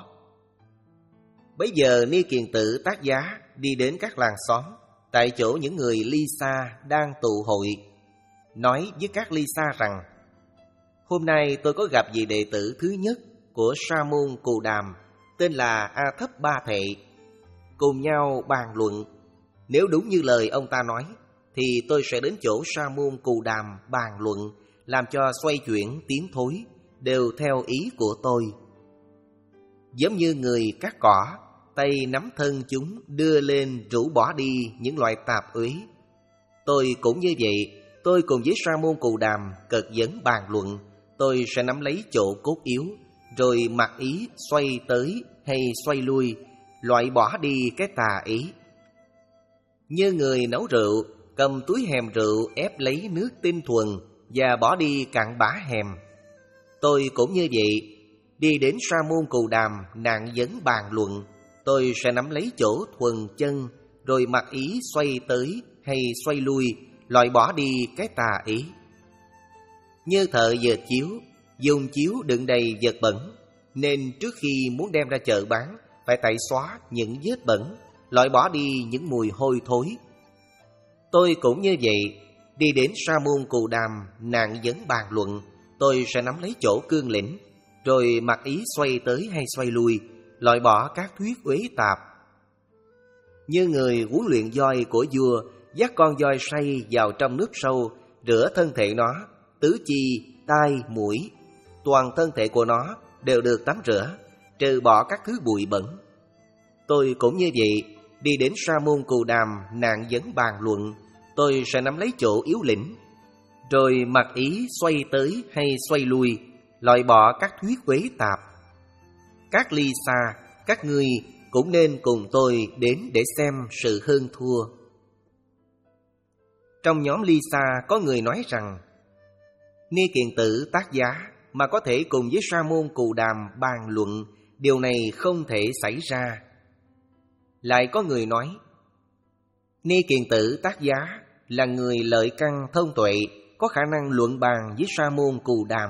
Bấy giờ ni kiền tử Tác Giá đi đến các làng xóm, tại chỗ những người ly xa đang tụ hội, nói với các ly xa rằng: Hôm nay tôi có gặp vị đệ tử thứ nhất của Sa môn Cù Đàm, tên là A Thấp Ba Thệ. Cùng nhau bàn luận. Nếu đúng như lời ông ta nói thì tôi sẽ đến chỗ Sa môn Cù Đàm bàn luận, làm cho xoay chuyển tiến thối đều theo ý của tôi. Giống như người cắt cỏ, tay nắm thân chúng đưa lên rũ bỏ đi những loại tạp uế. Tôi cũng như vậy. Tôi cùng với Sa môn Cù Đàm cật vấn bàn luận. Tôi sẽ nắm lấy chỗ cốt yếu, rồi mặc ý xoay tới hay xoay lui, loại bỏ đi cái tà ý. Như người nấu rượu, cầm túi hèm rượu ép lấy nước tinh thuần và bỏ đi cặn bã hèm. Tôi cũng như vậy. Đi đến Sa môn Cù Đàm nạn vấn bàn luận, tôi sẽ nắm lấy chỗ thuần chân, rồi mặc ý xoay tới hay xoay lui, loại bỏ đi cái tà ý. Như thợ dệt chiếu, dùng chiếu đựng đầy vật bẩn, nên trước khi muốn đem ra chợ bán phải tẩy xóa những vết bẩn, loại bỏ đi những mùi hôi thối. Tôi cũng như vậy. Đi đến Sa môn Cù Đàm nạn vấn bàn luận, tôi sẽ nắm lấy chỗ cương lĩnh, rồi mặc ý xoay tới hay xoay lui, loại bỏ các thuyết uế tạp. Như người huấn luyện voi của vua, dắt con voi say vào trong nước sâu, rửa thân thể nó, tứ chi, tai, mũi, toàn thân thể của nó đều được tắm rửa, trừ bỏ các thứ bụi bẩn. Tôi cũng như vậy. Đi đến Sa môn Cù Đàm nạn vấn bàn luận, tôi sẽ nắm lấy chỗ yếu lĩnh, rồi mặc ý xoay tới hay xoay lui, loại bỏ các thuyết uế tạp. Các ly xa, các ngươi cũng nên cùng tôi đến để xem sự hơn thua. Trong nhóm ly xa có người nói rằng: Ni kiền tử Tác Giá mà có thể cùng với Sa môn Cù Đàm bàn luận, điều này không thể xảy ra. Lại có người nói: Ni kiền tử Tác Giá, là người lợi căn thông tuệ, có khả năng luận bàn với Sa môn Cù Đàm.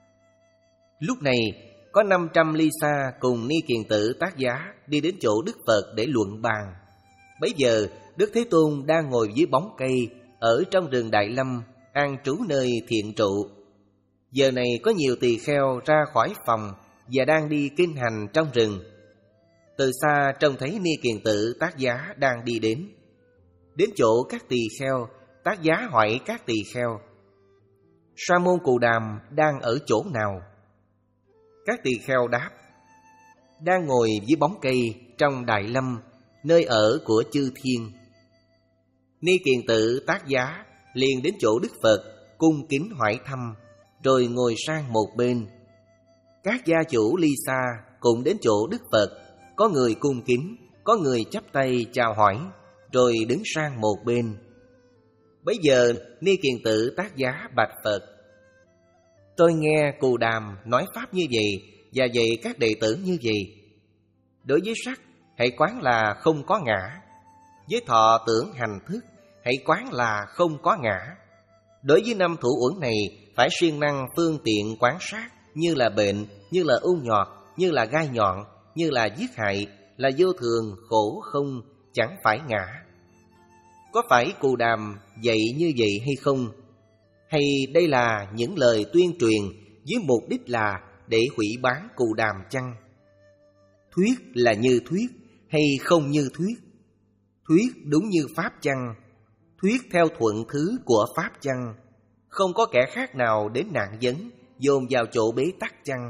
Lúc này, có năm trăm ly xa cùng Ni Kiền Tử Tác Giá đi đến chỗ Đức Phật để luận bàn. Bấy giờ, Đức Thế Tôn đang ngồi dưới bóng cây ở trong rừng Đại Lâm, an trú nơi thiện trụ. Giờ này có nhiều tỳ kheo ra khỏi phòng và đang đi kinh hành trong rừng. Từ xa trông thấy Ni Kiền Tử Tác Giá đang đi đến. Đến chỗ các tỳ kheo, Tác Giá hỏi các tỳ kheo: Sa môn Cù Đàm đang ở chỗ nào? Các tỳ kheo đáp: đang ngồi dưới bóng cây trong Đại Lâm, nơi ở của chư thiên. Ni Kiền Tử Tác Giá liền đến chỗ Đức Phật, cung kính hỏi thăm, rồi ngồi sang một bên. Các gia chủ ly xa cũng đến chỗ Đức Phật, có người cung kính, có người chắp tay chào hỏi, rồi đứng sang một bên. Bấy giờ Ni Kiền Tử Tác Giá bạch Phật: tôi nghe Cù Đàm nói pháp như vậy và dạy các đệ tử như vậy. Đối với sắc, hãy quán là không có ngã. Với thọ tưởng hành thức, hãy quán là không có ngã. Đối với năm thủ uẩn này, phải siêng năng phương tiện quán sát, như là bệnh, như là ung nhọt, như là gai nhọn, như là giết hại, là vô thường, khổ không, chẳng phải ngã. Có phải Cù Đàm dạy như vậy hay không? Hay đây là những lời tuyên truyền với mục đích là để hủy bán Cù Đàm chăng? Thuyết là như thuyết hay không như thuyết? Thuyết đúng như pháp chăng? Thuyết theo thuận thứ của pháp chăng? Không có kẻ khác nào đến nạn vấn, dồn vào chỗ bế tắc chăng?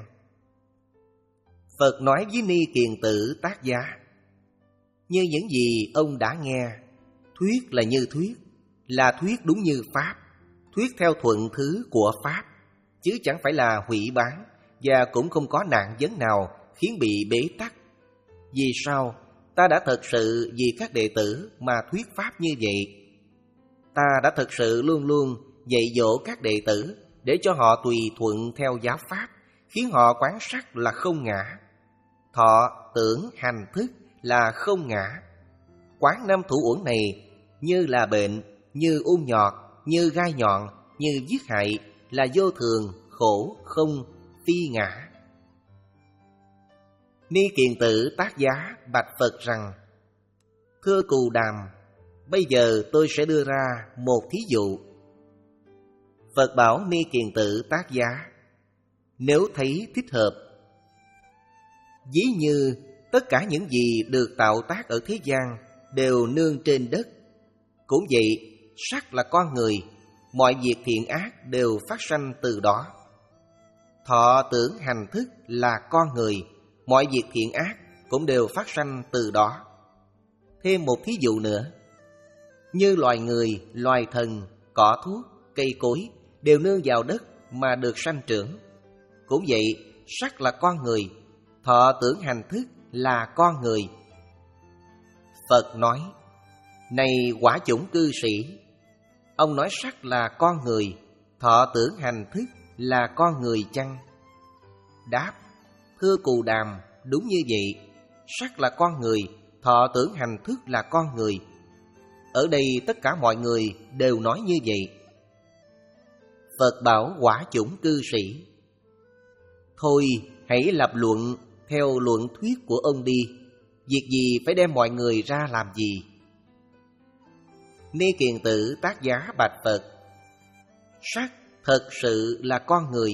Phật nói với Ni Kiền Tử Tác Giá: như những gì ông đã nghe, thuyết là như thuyết, là thuyết đúng như pháp, thuyết theo thuận thứ của pháp, chứ chẳng phải là hủy bán, và cũng không có nạn vấn nào khiến bị bế tắc. Vì sao? Ta đã thật sự vì các đệ tử mà thuyết pháp như vậy. Ta đã thật sự luôn luôn dạy dỗ các đệ tử để cho họ tùy thuận theo giáo pháp, khiến họ quán sắc là không ngã, thọ, tưởng, hành, thức là không ngã. Quán năm thủ uẩn này như là bệnh, như ung nhọt, như gai nhọn, như giết hại, là vô thường, khổ, không, phi ngã. Ni Kiền Tử Tác Giá bạch Phật rằng: thưa Cù Đàm, bây giờ tôi sẽ đưa ra một thí dụ. Phật bảo Ni Kiền Tử Tác Giá: nếu thấy thích hợp. Ví như tất cả những gì được tạo tác ở thế gian đều nương trên đất. Cũng vậy, sắc là con người, mọi việc thiện ác đều phát sanh từ đó. Thọ tưởng hành thức là con người, mọi việc thiện ác cũng đều phát sanh từ đó. Thêm một thí dụ nữa. Như loài người, loài thần, cỏ thuốc, cây cối đều nương vào đất mà được sanh trưởng. Cũng vậy, sắc là con người, thọ tưởng hành thức là con người. Phật nói: này quả chủng cư sĩ, ông nói sắc là con người, thọ tưởng hành thức là con người chăng? Đáp: thưa Cù Đàm, đúng như vậy. Sắc là con người, thọ tưởng hành thức là con người. Ở đây tất cả mọi người đều nói như vậy. Phật bảo quả chủng cư sĩ: thôi hãy lập luận theo luận thuyết của ông đi. Việc gì phải đem mọi người ra làm gì? Ni Kiền Tử Tác Giá bạch Phật: sắc thật sự là con người.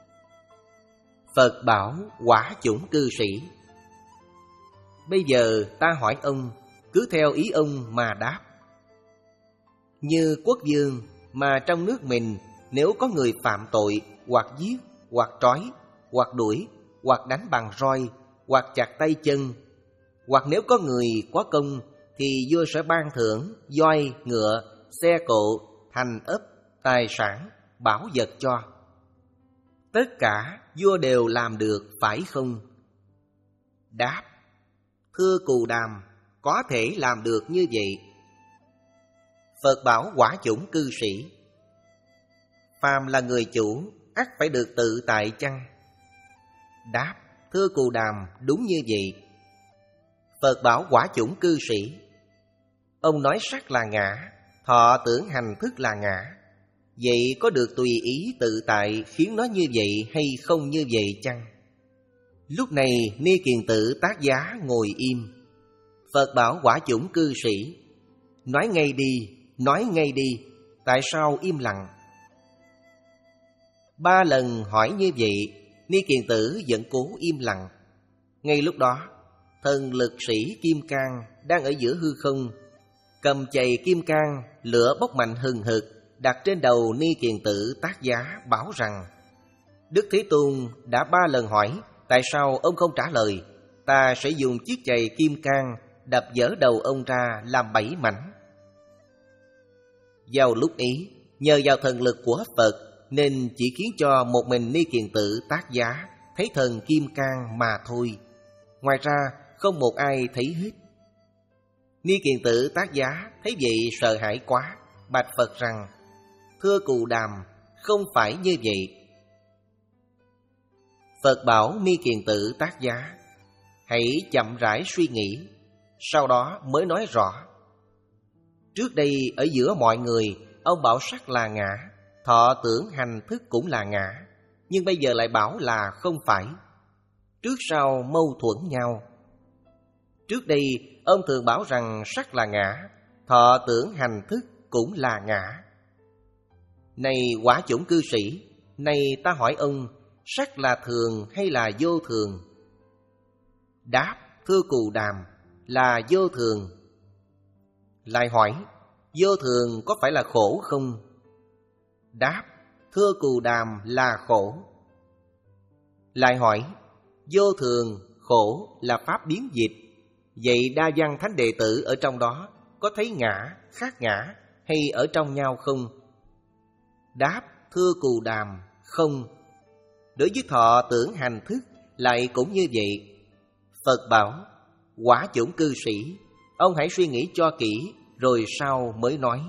Phật bảo quả chủng cư sĩ: bây giờ ta hỏi ông, cứ theo ý ông mà đáp. Như quốc vương mà trong nước mình, nếu có người phạm tội, hoặc giết, hoặc trói, hoặc đuổi, hoặc đánh bằng roi, hoặc chặt tay chân, hoặc nếu có người có công, thì vua sẽ ban thưởng voi, ngựa, xe cộ, thành ấp, tài sản, bảo vật cho. Tất cả vua đều làm được, phải không? Đáp: thưa Cù Đàm, có thể làm được như vậy. Phật bảo quả chủng cư sĩ: phàm là người chủ, ắt phải được tự tại chăng? Đáp: thưa Cù Đàm, đúng như vậy. Phật bảo quả chủng cư sĩ: ông nói sắc là ngã, thọ tưởng hành thức là ngã. Vậy có được tùy ý tự tại khiến nó như vậy hay không như vậy chăng? Lúc này Ni Kiền Tử Tác Giá ngồi im. Phật bảo Quả Chủng cư sĩ: nói ngay đi, nói ngay đi, tại sao im lặng? Ba lần hỏi như vậy, Ni Kiền Tử vẫn cố im lặng. Ngay lúc đó, thần lực sĩ Kim Cang đang ở giữa hư không, cầm chày kim cang, lửa bốc mạnh hừng hực, đặt trên đầu Ni Kiền Tử Tác Giá, bảo rằng: Đức Thế Tôn đã ba lần hỏi, tại sao ông không trả lời? Ta sẽ dùng chiếc chày kim cang đập vỡ đầu ông ra làm bảy mảnh. Vào lúc ấy, nhờ vào thần lực của Phật nên chỉ khiến cho một mình Ni Kiền Tử Tác Giá thấy thần kim cang mà thôi. Ngoài ra không một ai thấy hết. Ni Kiền Tử Tác Giá thấy vậy sợ hãi quá, bạch Phật rằng: Thưa Cù Đàm, không phải như vậy. Phật bảo Ni Kiền Tử Tác Giá: hãy chậm rãi suy nghĩ, sau đó mới nói rõ. Trước đây ở giữa mọi người, ông bảo sắc là ngã, thọ tưởng hành thức cũng là ngã, nhưng bây giờ lại bảo là không phải. Trước sau mâu thuẫn nhau. Trước đây ông thường bảo rằng sắc là ngã, thọ tưởng hành thức cũng là ngã. Này Quả Chủng cư sĩ, nay ta hỏi ông, sắc là thường hay là vô thường? Đáp: thưa Cù Đàm, là vô thường. Lại hỏi: vô thường có phải là khổ không? Đáp: thưa Cù Đàm, là khổ. Lại hỏi: vô thường, khổ là pháp biến dịch, vậy Đa Văn Thánh Đệ Tử ở trong đó có thấy ngã, khác ngã hay ở trong nhau không? Đáp: thưa Cù Đàm, không. Đối với thọ tưởng hành thức lại cũng như vậy. Phật bảo: Quả Chủng cư sĩ, ông hãy suy nghĩ cho kỹ rồi sau mới nói.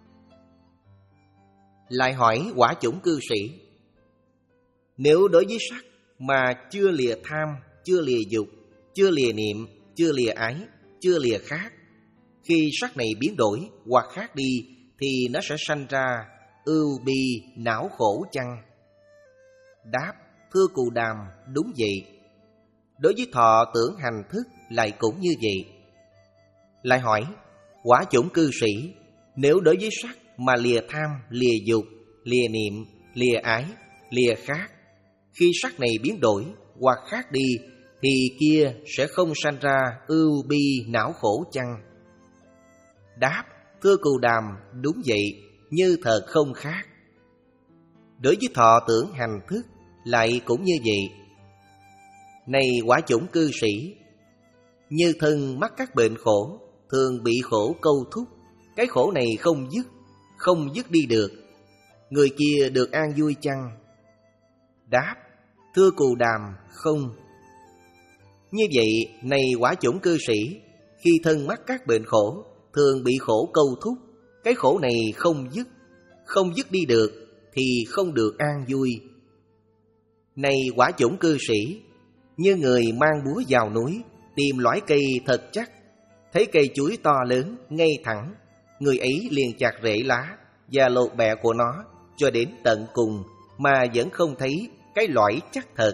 Lại hỏi Quả Chủng cư sĩ: nếu đối với sắc mà chưa lìa tham, chưa lìa dục, chưa lìa niệm, chưa lìa ái, chưa lìa khác, khi sắc này biến đổi hoặc khác đi thì nó sẽ sanh ra ưu bi não khổ chăng? Đáp: thưa Cù Đàm, đúng vậy. Đối với thọ tưởng hành thức lại cũng như vậy. Lại hỏi Quả Chủng cư sĩ, nếu đối với sắc mà lìa tham, lìa dục, lìa niệm, lìa ái, lìa khác, khi sắc này biến đổi hoặc khác đi thì kia sẽ không sanh ra ưu bi não khổ chăng? Đáp: thưa Cù Đàm, đúng vậy, như thật không khác. Đối với thọ tưởng hành thức lại cũng như vậy. Này Quả Chủng cư sĩ, như thân mắc các bệnh khổ, thường bị khổ câu thúc, cái khổ này không dứt, không dứt đi được, người kia được an vui chăng? Đáp: thưa Cù Đàm, không. Như vậy, này Quả Chủng cư sĩ, khi thân mắc các bệnh khổ, thường bị khổ câu thúc, cái khổ này không dứt, không dứt đi được thì không được an vui. Này Quả Chủng cư sĩ, như người mang búa vào núi, tìm loại cây thật chắc, thấy cây chuối to lớn, ngay thẳng, người ấy liền chặt rễ lá và lột bẹ của nó cho đến tận cùng mà vẫn không thấy cái lõi chắc thật.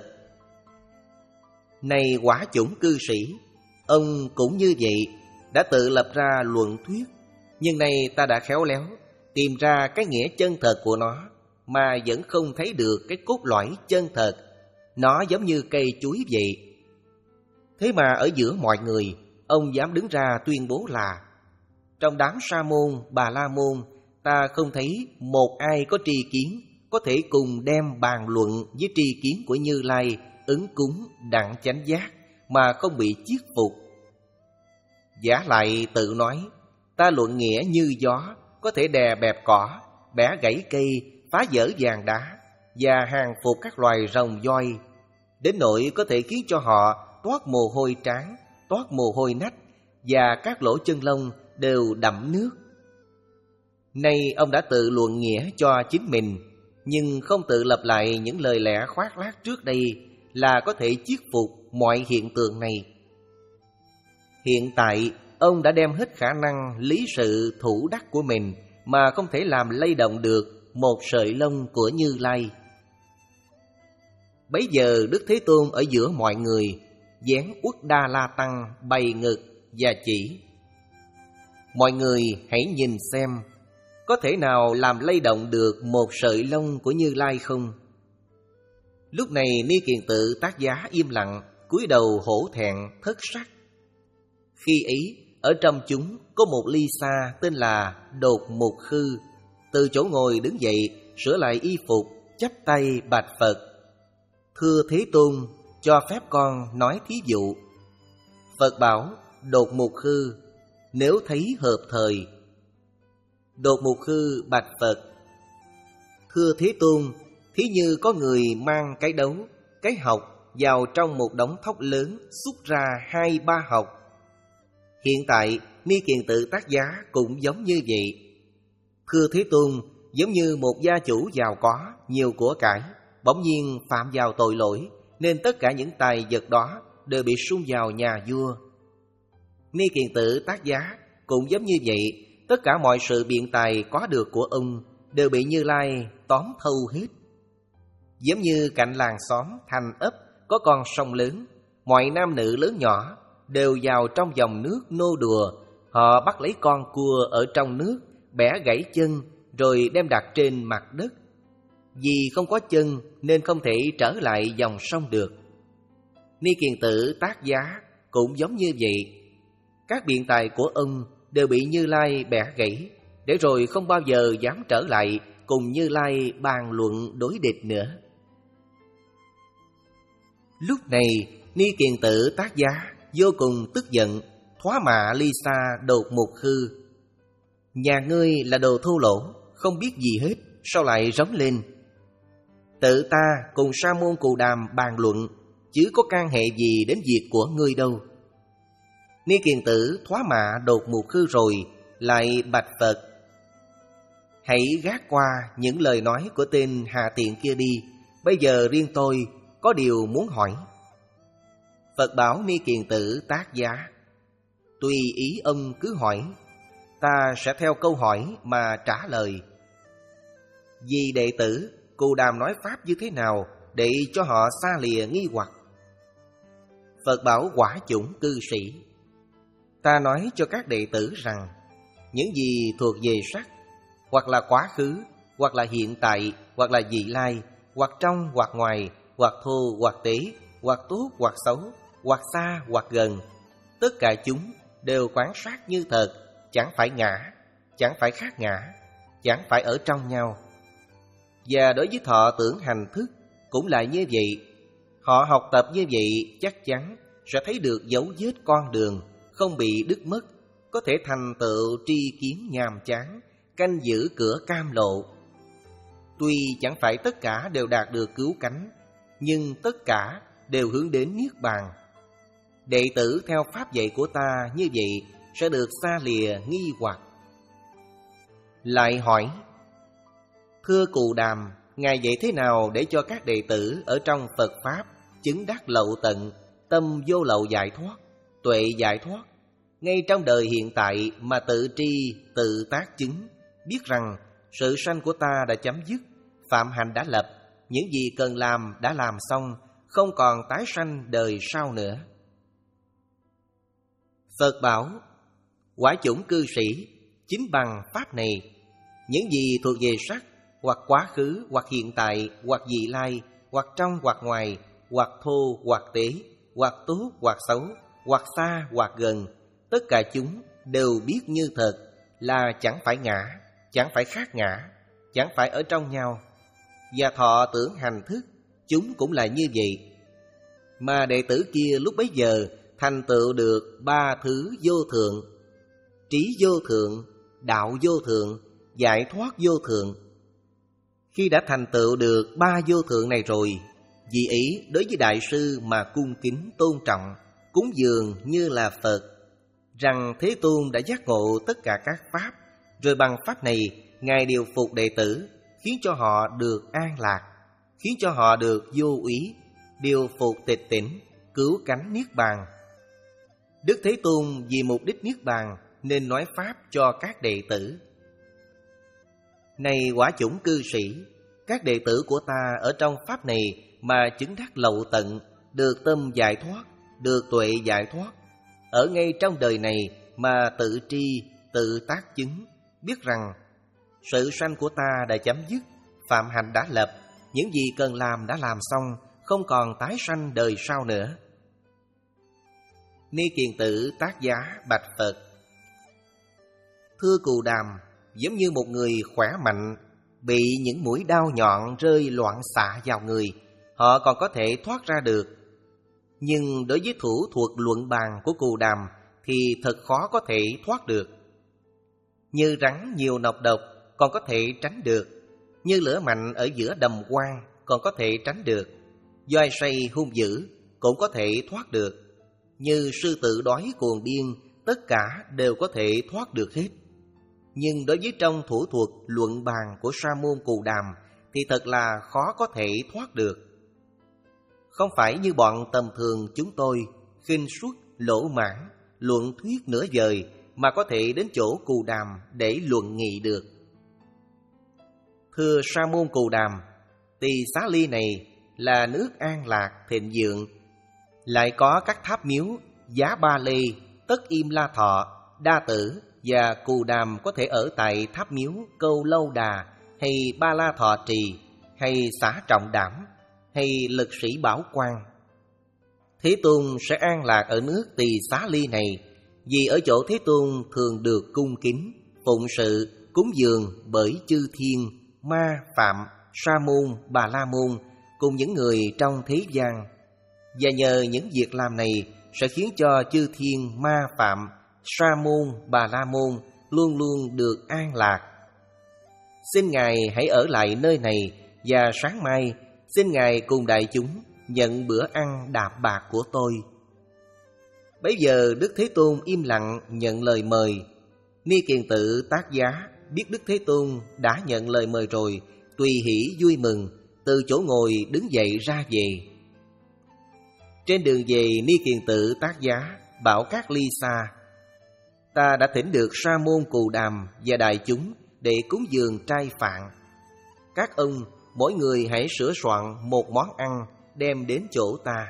Này Quả Chủng cư sĩ, ông cũng như vậy, đã tự lập ra luận thuyết, nhưng nay ta đã khéo léo tìm ra cái nghĩa chân thật của nó mà vẫn không thấy được cái cốt lõi chân thật. Nó giống như cây chuối vậy. Thế mà ở giữa mọi người, ông dám đứng ra tuyên bố là: trong đám Sa môn, Bà La môn, ta không thấy một ai có tri kiến có thể cùng đem bàn luận với tri kiến của Như Lai ứng cúng đặng chánh giác mà không bị chiết phục. Giả lại tự nói: ta luận nghĩa như gió, có thể đè bẹp cỏ, bẻ gãy cây, phá vỡ vàng đá và hàng phục các loài rồng voi, đến nỗi có thể khiến cho họ toát mồ hôi trán, toát mồ hôi nách và các lỗ chân lông đều đẫm nước. Nay ông đã tự luận nghĩa cho chính mình, nhưng không tự lập lại những lời lẽ khoác lác trước đây là có thể chiết phục mọi hiện tượng này. Hiện tại ông đã đem hết khả năng lý sự thủ đắc của mình mà không thể làm lay động được một sợi lông của Như Lai. Bấy giờ Đức Thế Tôn ở giữa mọi người, dáng Uất Đa La Tăng bày ngực và chỉ: mọi người hãy nhìn xem, có thể nào làm lay động được một sợi lông của Như Lai không? Lúc này Ni Kiền Tự Tác Giá im lặng, cúi đầu hổ thẹn thất sắc. Khi ấy, ở trong chúng có một ly sa tên là Đột Mục Khư, từ chỗ ngồi đứng dậy, sửa lại y phục, chắp tay bạch Phật: thưa Thế Tôn, cho phép con nói thí dụ. Phật bảo Đột Mục Khư: nếu thấy hợp thời. Đột Mục Khư bạch Phật: thưa Thế Tôn, thí như có người mang cái đấu, cái hộc vào trong một đống thóc lớn, xúc ra hai ba hộc. Hiện tại Ni Kiền Tự Tác Giá cũng giống như vậy. Thưa Thế Tôn, giống như một gia chủ giàu có, nhiều của cải, bỗng nhiên phạm vào tội lỗi, nên tất cả những tài vật đó đều bị sung vào nhà vua. Ni Kiền Tự Tác Giá cũng giống như vậy, tất cả mọi sự biện tài có được của ông đều bị Như Lai tóm thâu hết. Giống như cạnh làng xóm, thành ấp có con sông lớn, mọi nam nữ lớn nhỏ đều vào trong dòng nước nô đùa. Họ bắt lấy con cua ở trong nước, bẻ gãy chân, rồi đem đặt trên mặt đất. Vì không có chân nên không thể trở lại dòng sông được. Ni Kiền Tự Tác Giá cũng giống như vậy. Các biện tài của ông đều bị Như Lai bẻ gãy, để rồi không bao giờ dám trở lại cùng Như Lai bàn luận đối địch nữa. Lúc này Ni Kiền Tự Tác Giá vô cùng tức giận, thoá mạ ly sa Đột Mục Khư: nhà ngươi là đồ thô lỗ, không biết gì hết, sao lại rống lên? Tự ta cùng Sa môn Cù Đàm bàn luận, chứ có can hệ gì đến việc của ngươi đâu. Ni Kiền Tử thoá mạ Đột Mục Khư rồi, lại bạch Phật: hãy gác qua những lời nói của tên hạ tiện kia đi, bây giờ riêng tôi có điều muốn hỏi. Phật bảo Ni Kiền Tử Tác Giá: tùy ý ông cứ hỏi, ta sẽ theo câu hỏi mà trả lời. Vì đệ tử, Cù Đàm nói pháp như thế nào để cho họ xa lìa nghi hoặc? Phật bảo quả chủng cư sĩ: ta nói cho các đệ tử rằng, những gì thuộc về sắc, hoặc là quá khứ, hoặc là hiện tại, hoặc là vị lai, hoặc trong hoặc ngoài, hoặc thô hoặc tế, hoặc tốt hoặc xấu, hoặc xa hoặc gần, tất cả chúng đều quán sát như thật, chẳng phải ngã, chẳng phải khác ngã, chẳng phải ở trong nhau. Và đối với thọ tưởng hành thức cũng là như vậy. Họ học tập như vậy chắc chắn sẽ thấy được dấu vết con đường, không bị đứt mất, có thể thành tựu tri kiến nhàm chán, canh giữ cửa cam lộ. Tuy chẳng phải tất cả đều đạt được cứu cánh, nhưng tất cả đều hướng đến Niết Bàn. Đệ tử theo pháp dạy của ta như vậy sẽ được xa lìa nghi hoặc. Lại hỏi: thưa Cù Đàm, Ngài dạy thế nào để cho các đệ tử ở trong Phật Pháp chứng đắc lậu tận, tâm vô lậu giải thoát, tuệ giải thoát, ngay trong đời hiện tại mà tự tri, tự tác chứng, biết rằng sự sanh của ta đã chấm dứt, phạm hạnh đã lập, những gì cần làm đã làm xong, không còn tái sanh đời sau nữa. Phật bảo: quả chủng cư sĩ, chính bằng pháp này, những gì thuộc về sắc, hoặc quá khứ, hoặc hiện tại, hoặc vị lai, hoặc trong hoặc ngoài, hoặc thô hoặc tế, hoặc tốt hoặc xấu, hoặc xa hoặc gần, tất cả chúng đều biết như thật, là chẳng phải ngã, chẳng phải khác ngã, chẳng phải ở trong nhau. Và thọ tưởng hành thức, chúng cũng là như vậy. Mà đệ tử kia lúc bấy giờ thành tựu được ba thứ vô thượng: trí vô thượng, đạo vô thượng, giải thoát vô thượng. Khi đã thành tựu được ba vô thượng này rồi, vì ý đối với đại sư mà cung kính tôn trọng, cúng dường như là Phật, rằng Thế Tôn đã giác ngộ tất cả các pháp, rồi bằng pháp này Ngài điều phục đệ tử, khiến cho họ được an lạc, khiến cho họ được vô úy, điều phục tịch tỉnh, cứu cánh Niết Bàn. Đức Thế Tôn vì mục đích Niết Bàn nên nói pháp cho các đệ tử. Này quả chủng cư sĩ, các đệ tử của ta ở trong pháp này mà chứng đắc lậu tận, được tâm giải thoát, được tuệ giải thoát, ở ngay trong đời này mà tự tri, tự tác chứng, biết rằng sự sanh của ta đã chấm dứt, phạm hạnh đã lập, những gì cần làm đã làm xong, không còn tái sanh đời sau nữa. Ni Kiền Tử Tác Giá bạch Phật: Thưa Cù Đàm, giống như một người khỏe mạnh bị những mũi đao nhọn rơi loạn xạ vào người, họ còn có thể thoát ra được. Nhưng đối với thủ thuật luận bàn của Cù Đàm thì thật khó có thể thoát được. Như rắn nhiều nọc độc còn có thể tránh được, như lửa mạnh ở giữa đầm quang còn có thể tránh được, doi say hung dữ cũng có thể thoát được, như sư tử đói cuồng điên tất cả đều có thể thoát được hết. Nhưng đối với trong thủ thuật luận bàn của Sa môn Cù Đàm thì thật là khó có thể thoát được. Không phải như bọn tầm thường chúng tôi khinh suất, lỗ mãn, luận thuyết nửa vời mà có thể đến chỗ Cù Đàm để luận nghị được. Thưa Sa môn Cù Đàm, Tỳ Xá Ly này là nước an lạc thịnh vượng, lại có các tháp miếu Giá Ba Lê, Tất Im La Thọ, Đa Tử và Cù Đàm có thể ở tại tháp miếu Câu Lâu Đà hay Ba La Thọ Trì hay Xã Trọng Đảm hay Lực Sĩ Bảo Quang. Thế Tôn sẽ an lạc ở nước Tỳ Xá Ly này, vì ở chỗ Thế Tôn thường được cung kính, phụng sự, cúng dường bởi chư thiên, ma, phạm, sa môn, bà la môn cùng những người trong thế gian. Và nhờ những việc làm này sẽ khiến cho chư thiên, ma, phạm, sa môn, bà la môn luôn luôn được an lạc. Xin Ngài hãy ở lại nơi này, và sáng mai xin Ngài cùng đại chúng nhận bữa ăn đạm bạc của tôi. Bấy giờ Đức Thế Tôn im lặng nhận lời mời. Ni Kiền Tử Tác Giá biết Đức Thế Tôn đã nhận lời mời rồi, tùy hỷ vui mừng, từ chỗ ngồi đứng dậy ra về. Trên đường về, Ni Kiền Tử Tác Giá bảo các ly xa: Ta đã thỉnh được Sa môn Cù Đàm và đại chúng để cúng dường trai phạn. Các ông mỗi người hãy sửa soạn một món ăn đem đến chỗ ta.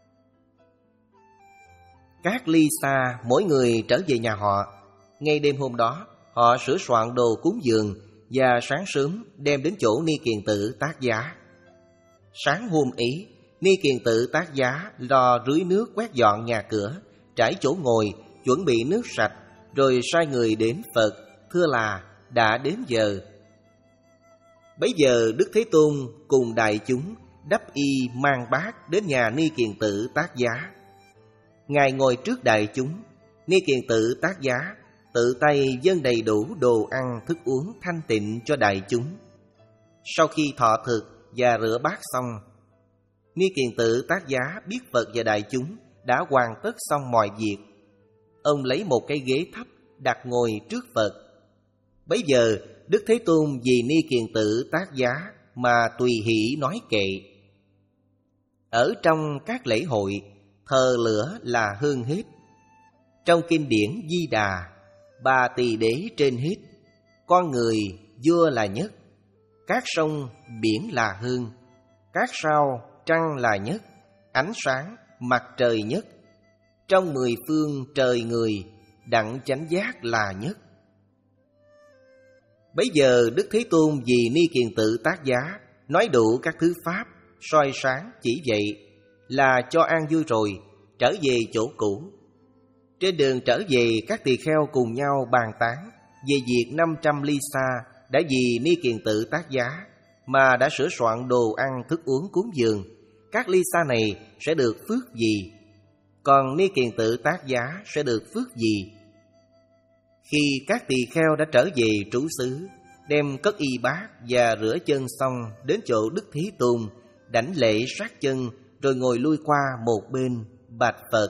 Các ly xa mỗi người trở về nhà họ. Ngay đêm hôm đó, họ sửa soạn đồ cúng dường và sáng sớm đem đến chỗ Ni Kiền Tử Tác Giá. Sáng hôm ấy, Ni Kiền Tử Tác Giá lo rưới nước quét dọn nhà cửa, trải chỗ ngồi, chuẩn bị nước sạch, rồi sai người đến Phật, thưa là đã đến giờ. Bấy giờ Đức Thế Tôn cùng đại chúng đắp y mang bát đến nhà Ni Kiền Tử Tác Giá. Ngài ngồi trước đại chúng. Ni Kiền Tử Tác Giá tự tay dâng đầy đủ đồ ăn thức uống thanh tịnh cho đại chúng. Sau khi thọ thực và rửa bát xong, Ni Kiền Tử Tác Giá biết Phật và đại chúng đã hoàn tất xong mọi việc. Ông lấy một cái ghế thấp đặt ngồi trước Phật. Bấy giờ Đức Thế Tôn vì Ni Kiền Tử Tác Giá mà tùy hỷ nói kệ: Ở trong các lễ hội, thờ lửa là hơn hết. Trong kinh điển Di Đà, ba tỳ đế trên hết, con người vua là nhất, các sông biển là hơn, các sao trăng là nhất, ánh sáng mặt trời nhất, trong mười phương trời người đặng chánh giác là nhất. Bấy giờ Đức Thế Tôn vì Ni Kiền Tử Tác Giá nói đủ các thứ pháp soi sáng chỉ vậy là cho an vui rồi, trở về chỗ cũ. Trên đường trở về, các tỳ kheo cùng nhau bàn tán về việc năm trăm ly xa đã vì Ni Kiền Tử Tác Giá mà đã sửa soạn đồ ăn thức uống cúng dường. Các ly xa này sẽ được phước gì? Còn Ni Kiền Tử Tác Giá sẽ được phước gì? Khi các tỳ kheo đã trở về trú xứ, đem cất y bát và rửa chân xong, đến chỗ Đức Thế Tôn, đảnh lễ sát chân, rồi ngồi lui qua một bên, bạch Phật.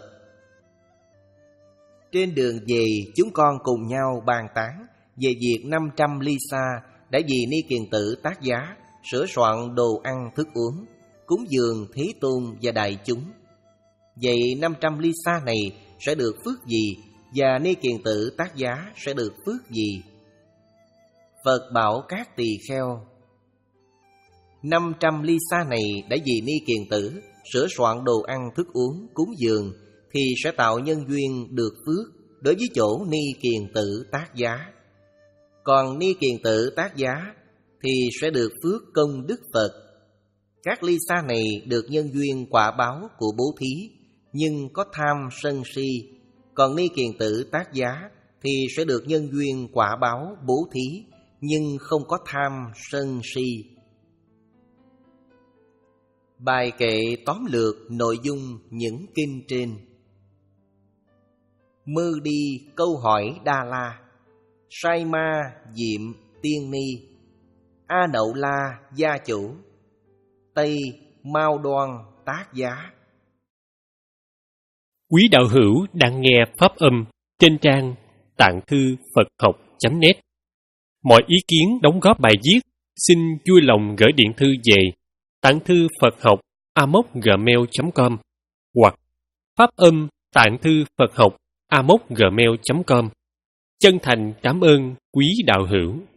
Trên đường về, chúng con cùng nhau bàn tán về việc năm trăm ly xa đã vì Ni Kiền Tử Tác Giá sửa soạn đồ ăn thức uống, cúng dường Thế Tôn và đại chúng. Vậy năm trăm ly xa này sẽ được phước gì, và Ni Kiền Tử Tác Giá sẽ được phước gì? Phật bảo các tỳ kheo: năm trăm ly sa này đã vì Ni Kiền Tử sửa soạn đồ ăn thức uống cúng dường, thì sẽ tạo nhân duyên được phước đối với chỗ Ni Kiền Tử tác giá. Còn Ni Kiền Tử tác giá thì sẽ được phước công đức Phật. Các ly sa này được nhân duyên quả báo của bố thí, nhưng có tham sân si. Còn Ni Kiền Tử tác giá thì sẽ được nhân duyên quả báo bố thí, nhưng không có tham sân si. Bài kệ tóm lược nội dung những kinh trên. Mơ đi câu hỏi Đa La, Sai Ma Diệm Tiên Ni, A Nậu La Gia Chủ, Tây Mao Đoan tác giá. Quý đạo hữu đang nghe pháp âm trên trang tạng thư Phật học chấm net. Mọi ý kiến đóng góp bài viết xin vui lòng gửi điện thư về tạng thư Phật học a m o c gmail chấm com hoặc pháp âm tạng thư Phật học a m o c gmail chấm com. Chân thành cảm ơn quý đạo hữu.